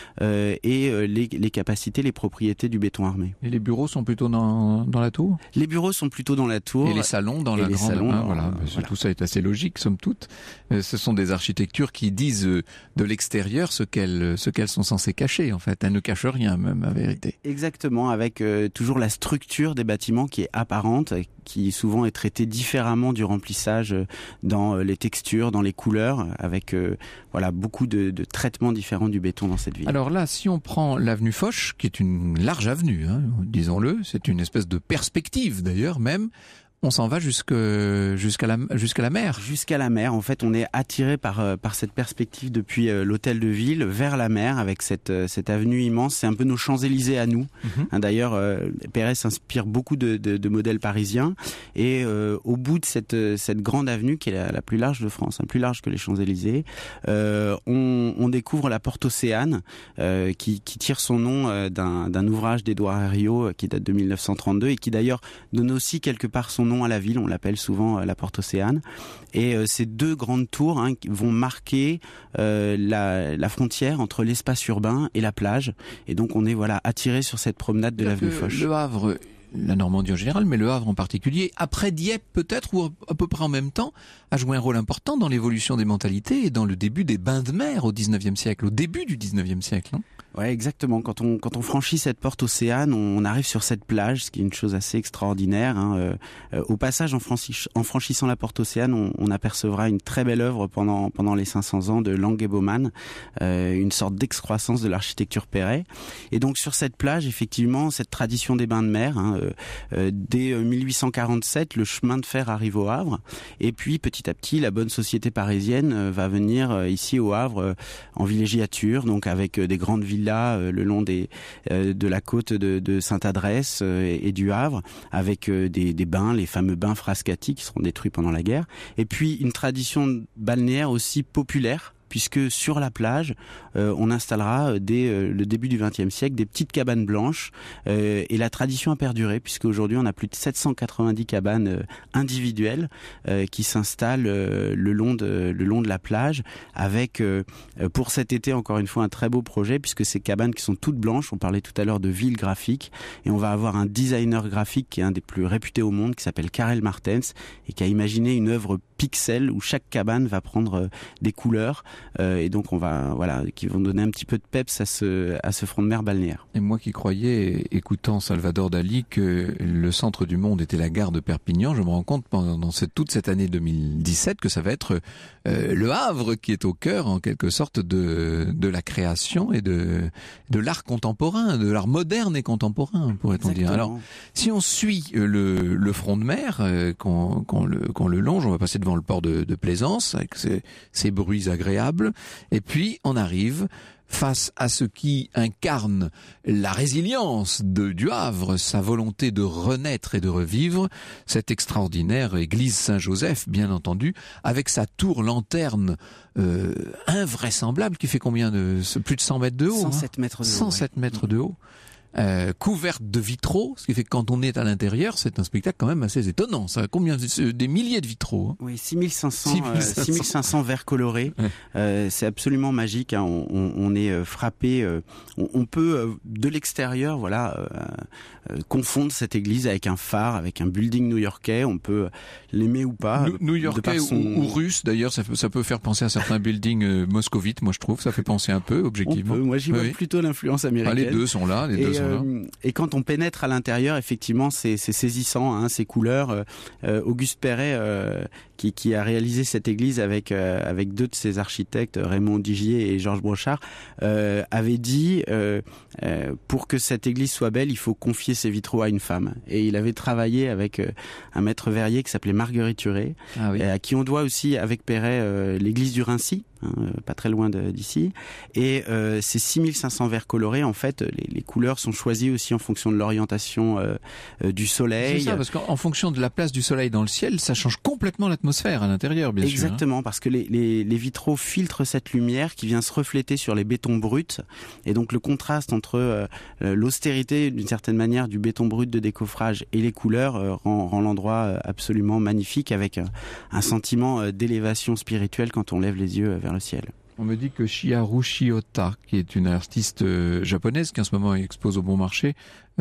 et les capacités, les propriétés du béton armé. Et les bureaux sont plutôt dans la tour ? Les bureaux sont plutôt dans la tour. Et les salons dans la grande... Voilà. Tout ça est assez logique, somme toute. Ce sont des architectures qui disent de l'extérieur ce qu'elles sont censées cacher, en fait. Elles ne cachent rien, même, à vérité. Exactement, avec toujours la structure des bâtiments qui est apparente, qui souvent est traitée différemment du remplissage dans les textures, dans les couleurs, avec beaucoup de traitements différents du béton dans cette ville. Alors là, si on prend l'avenue Foch, qui est une large avenue, disons-le, c'est une espèce de perspective d'ailleurs même, on s'en va jusqu'à la mer. Jusqu'à la mer. En fait, on est attiré par cette perspective depuis l'hôtel de ville vers la mer avec cette avenue immense. C'est un peu nos Champs-Élysées à nous. D'ailleurs, Perret s'inspire beaucoup de modèles parisiens. Et au bout de cette grande avenue qui est la plus large de France, plus large que les Champs-Élysées, on découvre la porte Océane qui tire son nom d'un ouvrage d'Édouard Herriot qui date de 1932 et qui d'ailleurs donne aussi quelque part son nom à la ville, on l'appelle souvent la porte Océane. Et ces deux grandes tours vont marquer la frontière entre l'espace urbain et la plage. Et donc on est attiré sur cette promenade de l'avenue Foch. Le Havre, la Normandie en général, mais le Havre en particulier, après Dieppe peut-être, ou à peu près en même temps, a joué un rôle important dans l'évolution des mentalités et dans le début des bains de mer au 19e siècle, au début du 19e siècle, non ? Ouais, exactement. Quand on franchit cette porte Océane, on arrive sur cette plage, ce qui est une chose assez extraordinaire. Au passage, en franchissant la porte Océane, on apercevra une très belle œuvre pendant les 500 ans de Lang et Baumann, une sorte d'excroissance de l'architecture Perret. Et donc sur cette plage, effectivement, cette tradition des bains de mer, dès 1847, le chemin de fer arrive au Havre. Et puis petit à petit, la bonne société parisienne va venir ici au Havre en villégiature, donc avec des grandes villas le long de la côte de Sainte-Adresse et du Havre, avec des bains, les fameux bains Frascati qui seront détruits pendant la guerre. Et puis une tradition balnéaire aussi populaire, puisque sur la plage, on installera dès le début du XXe siècle des petites cabanes blanches, et la tradition a perduré, puisque aujourd'hui on a plus de 790 cabanes individuelles qui s'installent le long de la plage, avec pour cet été encore une fois un très beau projet, puisque ces cabanes qui sont toutes blanches, on parlait tout à l'heure de ville graphique, et on va avoir un designer graphique qui est un des plus réputés au monde, qui s'appelle Karel Martens, et qui a imaginé une œuvre pixel où chaque cabane va prendre des couleurs, et donc qui vont donner un petit peu de peps à ce front de mer balnéaire. Et moi qui croyais, écoutant Salvador Dali, que le centre du monde était la gare de Perpignan, je me rends compte pendant toute cette année 2017 que ça va être le Havre qui est au cœur en quelque sorte de la création et de l'art contemporain, de l'art moderne et contemporain, pourrait-on dire. Alors, si on suit le front de mer, qu'on le longe, on va passer devant le port de Plaisance avec ses bruits agréables, et puis on arrive face à ce qui incarne la résilience du Havre, sa volonté de renaître et de revivre, cette extraordinaire église Saint-Joseph, bien entendu, avec sa tour lanterne invraisemblable qui fait combien plus de 100 mètres de haut, 107 mètres de haut. 107 mètres de haut. couverte de vitraux, ce qui fait que quand on est à l'intérieur, c'est un spectacle quand même assez étonnant. Ça a combien des milliers de vitraux, hein. Oui, 6500 verres colorés. Ouais. C'est absolument magique, hein. On est frappé. On peut de l'extérieur, confondre cette église avec un phare, avec un building new-yorkais. On peut l'aimer ou pas. New-yorkais ou russe, d'ailleurs, ça peut faire penser à certains buildings moscovites. Moi, je trouve, ça fait penser un peu, objectivement. Moi, j'y vois plutôt l'influence américaine. Les deux sont là. Et quand on pénètre à l'intérieur, effectivement, c'est saisissant, hein, ces couleurs. Auguste Perret, qui a réalisé cette église avec deux de ses architectes, Raymond Digier et Georges Brochard, avait dit pour que cette église soit belle, il faut confier ses vitraux à une femme. Et il avait travaillé avec un maître verrier qui s'appelait Marguerite Turé, à qui on doit aussi, avec Perret, l'église du Rincy, pas très loin d'ici. Et ces 6500 verres colorés, en fait, les couleurs sont choisies aussi en fonction de l'orientation du soleil. C'est ça, parce qu'en fonction de la place du soleil dans le ciel, ça change complètement l'atmosphère à l'intérieur, bien sûr. Exactement, parce que les vitraux filtrent cette lumière qui vient se refléter sur les bétons bruts. Et donc le contraste entre l'austérité, d'une certaine manière, du béton brut de décoffrage et les couleurs rend l'endroit absolument magnifique, avec un sentiment d'élévation spirituelle quand on lève les yeux vers le ciel. On me dit que Chiharu Shiota, qui est une artiste japonaise qui en ce moment expose au Bon Marché,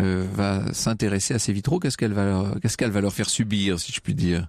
va s'intéresser à ces vitraux. Qu'est-ce qu'elle va leur faire subir, si je puis dire?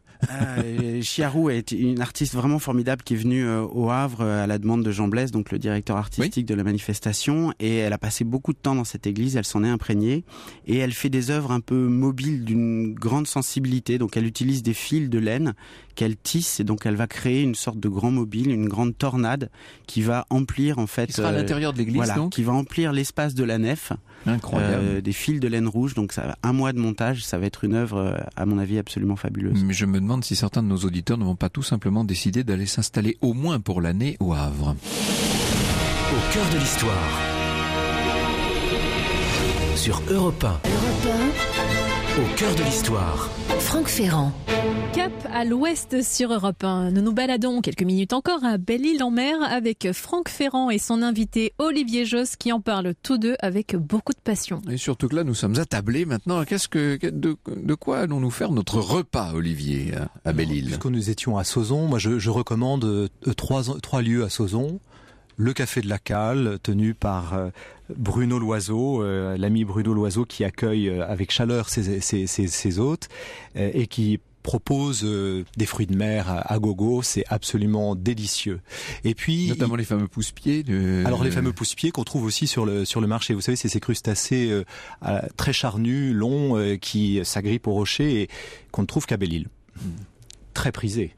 Chiharu est une artiste vraiment formidable qui est venue au Havre à la demande de Jean Blaise, donc le directeur artistique de la manifestation, et elle a passé beaucoup de temps dans cette église, elle s'en est imprégnée, et elle fait des œuvres un peu mobiles d'une grande sensibilité. Donc elle utilise des fils de laine qu'elle tisse, et donc elle va créer une sorte de grand mobile, une grande tornade qui va emplir en fait... Qui sera à l'intérieur de l'église, donc qui va emplir l'espace de la nef. Incroyable. Des fils de laine rouge, donc ça, 1 mois de montage, ça va être une œuvre, à mon avis, absolument fabuleuse. Mais je me demande si certains de nos auditeurs ne vont pas tout simplement décider d'aller s'installer au moins pour l'année au Havre. Au cœur de l'histoire. Sur Europe 1. Au cœur de l'histoire. Franck Ferrand. Cap à l'ouest sur Europe 1. Nous nous baladons quelques minutes encore à Belle-Île-en-Mer avec Franck Ferrand et son invité Olivier Josse qui en parlent tous deux avec beaucoup de passion. Et surtout que là, nous sommes attablés maintenant. De quoi allons-nous faire notre repas, Olivier, à Belle-Île? Puisque nous étions à Sauzon, moi je recommande 3 lieux à Sauzon. Le Café de la Cale, tenu par Bruno Loiseau, l'ami Bruno Loiseau qui accueille avec chaleur ses hôtes et qui propose des fruits de mer à gogo, c'est absolument délicieux. Et puis notamment les fameux pousse-pieds. Alors les fameux pousse-pieds qu'on trouve aussi sur le marché. Vous savez, c'est ces crustacés très charnus, longs, qui s'agrippent au rocher et qu'on ne trouve qu'à Belle-Île. Très prisé.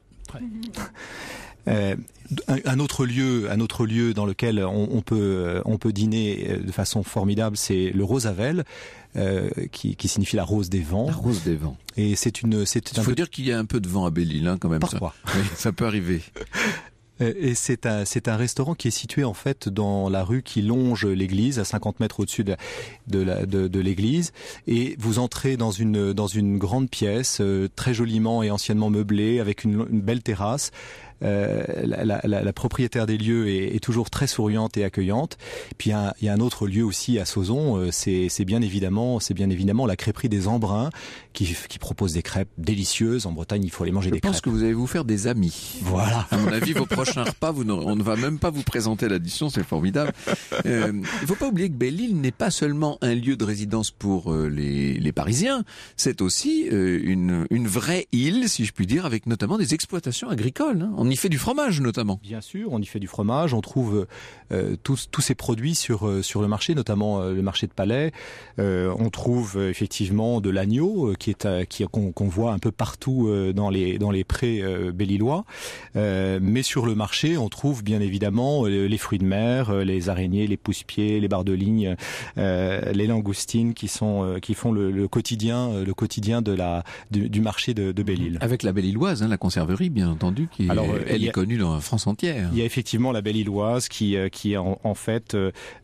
Un autre lieu dans lequel on peut dîner de façon formidable, c'est le Rosavel, qui signifie la rose des vents. La rose des vents. Et il faut dire qu'il y a un peu de vent à Belle-Île, hein, quand même. Parfois. Oui, ça peut arriver. Et c'est un restaurant qui est situé en fait dans la rue qui longe l'église, à 50 mètres au-dessus de l'église, et vous entrez dans une grande pièce très joliment et anciennement meublée avec une belle terrasse. La propriétaire des lieux est toujours très souriante et accueillante. Puis il y a un autre lieu aussi à Sauzon, c'est bien évidemment la crêperie des Embruns qui propose des crêpes délicieuses. En Bretagne, il faut aller manger des crêpes. Je pense que vous allez vous faire des amis. Voilà. À mon avis, vos prochains repas, on ne va même pas vous présenter l'addition, c'est formidable. Il ne faut pas oublier que Belle-Île n'est pas seulement un lieu de résidence pour les Parisiens, c'est aussi une vraie île, si je puis dire, avec notamment des exploitations agricoles, hein. On y fait du fromage notamment. Bien sûr, on y fait du fromage. On trouve tous ces produits sur le marché, notamment le marché de Palais. On trouve effectivement de l'agneau qu'on voit un peu partout dans les prés bellilois. Mais sur le marché, on trouve bien évidemment les fruits de mer, les araignées, les pousse-pieds, les bardellignes, les langoustines qui font le quotidien du marché de Belle-Île. Avec la Belle-Îloise, hein, la conserverie, bien entendu. Alors elle est connue dans la France entière. Il y a effectivement la Belle-Îloise qui en fait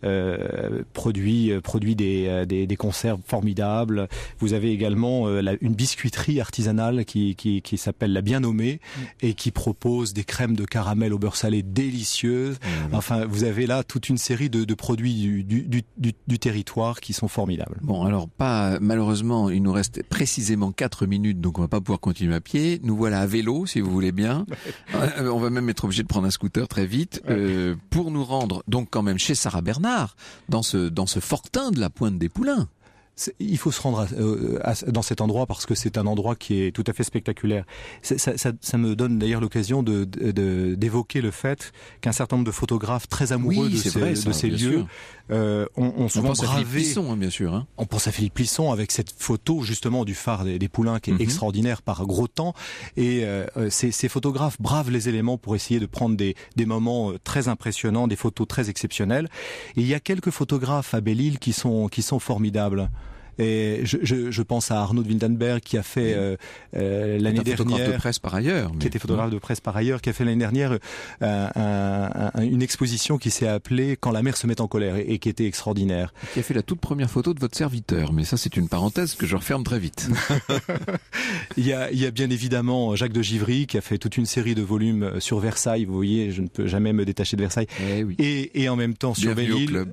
produit des conserves formidables. Vous avez également une biscuiterie artisanale qui s'appelle la Bien Nommée et qui propose des crèmes de caramel au beurre salé délicieuses. Enfin, vous avez là toute une série de produits du territoire qui sont formidables. Bon, alors malheureusement, il nous reste précisément 4 minutes, donc on va pas pouvoir continuer à pied. Nous voilà à vélo, si vous voulez bien. On va même être obligé de prendre un scooter très vite pour nous rendre donc quand même chez Sarah Bernard, dans ce fortin de la Pointe des Poulains. Il faut se rendre dans cet endroit parce que c'est un endroit qui est tout à fait spectaculaire. Ça me donne d'ailleurs l'occasion d'évoquer le fait qu'un certain nombre de photographes très amoureux de ces lieux ont souvent pense à Philippe Plisson, bien sûr. Hein. On pense à Philippe Plisson avec cette photo justement du phare des Poulains qui est extraordinaire par gros temps. Et ces photographes bravent les éléments pour essayer de prendre des moments très impressionnants, des photos très exceptionnelles. Et il y a quelques photographes à Belle-Île qui sont formidables. Et je pense à Arnaud de Wildenberg qui a fait l'année dernière, photographe de presse par ailleurs, qui était photographe de presse par ailleurs, qui a fait l'année dernière une exposition qui s'est appelée Quand la mer se met en colère et qui était extraordinaire. Qui a fait la toute première photo de votre serviteur, mais ça c'est une parenthèse que je referme très vite. Il y a bien évidemment Jacques de Givry qui a fait toute une série de volumes sur Versailles. Vous voyez, je ne peux jamais me détacher de Versailles. Oui. Et en même temps sur Belle-Île.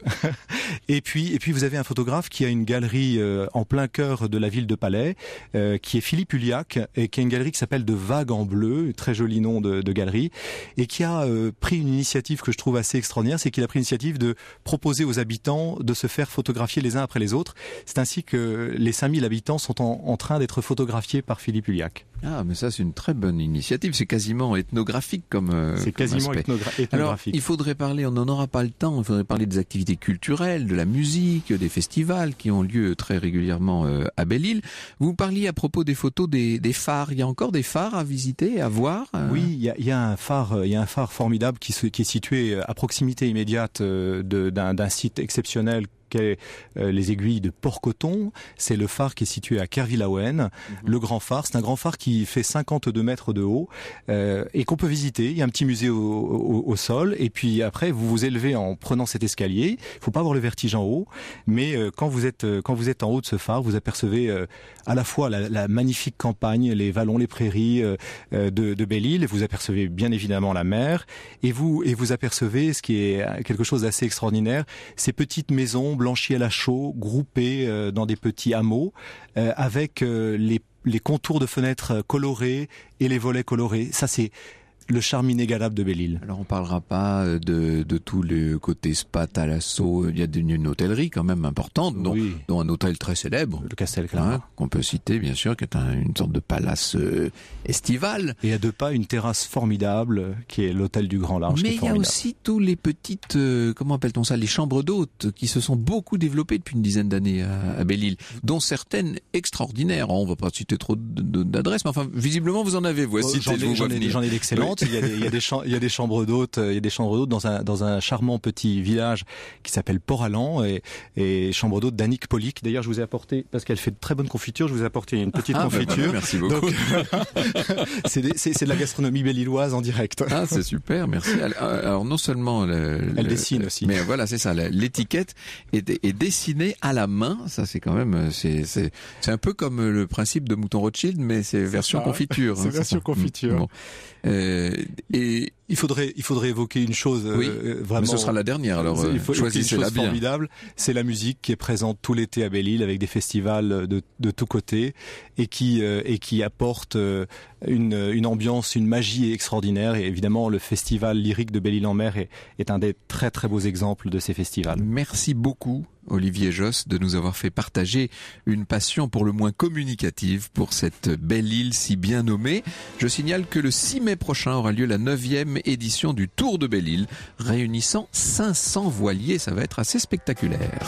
Et puis vous avez un photographe qui a une galerie en plein cœur de la ville de Palais, qui est Philippe Uliac, et qui a une galerie qui s'appelle De Vagues en Bleu, très joli nom de galerie, et qui a pris une initiative que je trouve assez extraordinaire, c'est qu'il a pris l'initiative de proposer aux habitants de se faire photographier les uns après les autres. C'est ainsi que les 5000 habitants sont en train d'être photographiés par Philippe Uliac. Ah, mais ça c'est une très bonne initiative, c'est quasiment ethnographique comme c'est quasiment ethnographique. Alors, il faudrait parler, on n'en aura pas le temps, il faudrait parler des activités culturelles, de la musique, des festivals qui ont lieu très régulièrement à Belle-Île. Vous parliez à propos des photos des phares, il y a encore des phares à visiter, à voir Oui, il y a un phare formidable qui est situé à proximité immédiate d'un site exceptionnel qu'est les aiguilles de Port-Coton. C'est le phare qui est situé à Kerville-Aouen. Le grand phare, c'est un grand phare qui fait 52 mètres de haut et qu'on peut visiter. Il y a un petit musée au sol et puis après vous vous élevez en prenant cet escalier. Il faut pas avoir le vertige en haut, mais quand vous êtes en haut de ce phare, vous apercevez à la fois la magnifique campagne, les vallons, les prairies de Belle-Île. Vous apercevez bien évidemment la mer et vous apercevez ce qui est quelque chose d'assez extraordinaire, ces petites maisons blanchies à la chaux, groupées dans des petits hameaux, avec les contours de fenêtres colorés et les volets colorés. Ça, c'est le charme inégalable de Belle-Île. Alors on parlera pas de tout le côté spa Thalasso, il y a une hôtellerie quand même importante, dont un hôtel très célèbre, le Castel Clermont, qu'on peut citer bien sûr, qui est une sorte de palace estival. Et à 2 pas, une terrasse formidable qui est l'hôtel du Grand Large. Mais il y a aussi tous les petites, comment appelle-t-on ça, les chambres d'hôtes qui se sont beaucoup développées depuis une dizaine d'années à Belle-Île, dont certaines extraordinaires. On va pas citer trop d'adresses, mais enfin visiblement vous en avez. Voici, j'en ai d'excellentes. Il y a des chambres d'hôtes, dans un charmant petit village qui s'appelle Port-Allan et chambre d'hôtes d'Annick Polic. D'ailleurs, je vous ai apporté, parce qu'elle fait de très bonnes confitures, je vous ai apporté une petite confiture. Merci beaucoup. Donc, c'est de la gastronomie belle-îloise en direct. Ah, c'est super, merci. Alors non seulement elle dessine aussi. Mais voilà, c'est ça, l'étiquette est dessinée à la main. Ça, c'est quand même, c'est un peu comme le principe de Mouton Rothschild, mais c'est version confiture. C'est version confiture. Bon. Et il faudrait évoquer une chose vraiment. Mais ce sera la dernière. Alors choisissez-la bien. Formidable, c'est la musique qui est présente tout l'été à Belle-Île avec des festivals de tous côtés et qui apporte une ambiance, une magie extraordinaire. Et évidemment, le festival lyrique de Belle-Île-en-Mer est un des très très beaux exemples de ces festivals. Merci beaucoup, Olivier Josse, de nous avoir fait partager une passion pour le moins communicative pour cette belle île si bien nommée. Je signale que le 6 mai prochain aura lieu la 9e édition du Tour de Belle-Île, réunissant 500 voiliers. Ça va être assez spectaculaire.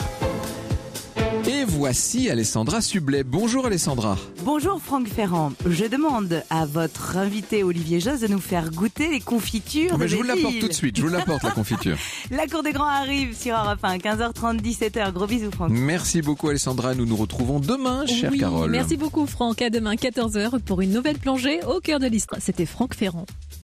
Et voici Alessandra Sublet. Bonjour Alessandra. Bonjour Franck Ferrand. Je demande à votre invité Olivier Josse de nous faire goûter les confitures de Belle-Île. Je vous l'apporte tout de suite, je vous l'apporte la confiture. La Cour des Grands arrive sur Europe 1, 15h30, 17h. Gros bisous Franck. Merci beaucoup Alessandra, nous nous retrouvons demain, chère Carole. Merci beaucoup Franck, à demain 14h pour une nouvelle plongée au cœur de l'histoire. C'était Franck Ferrand.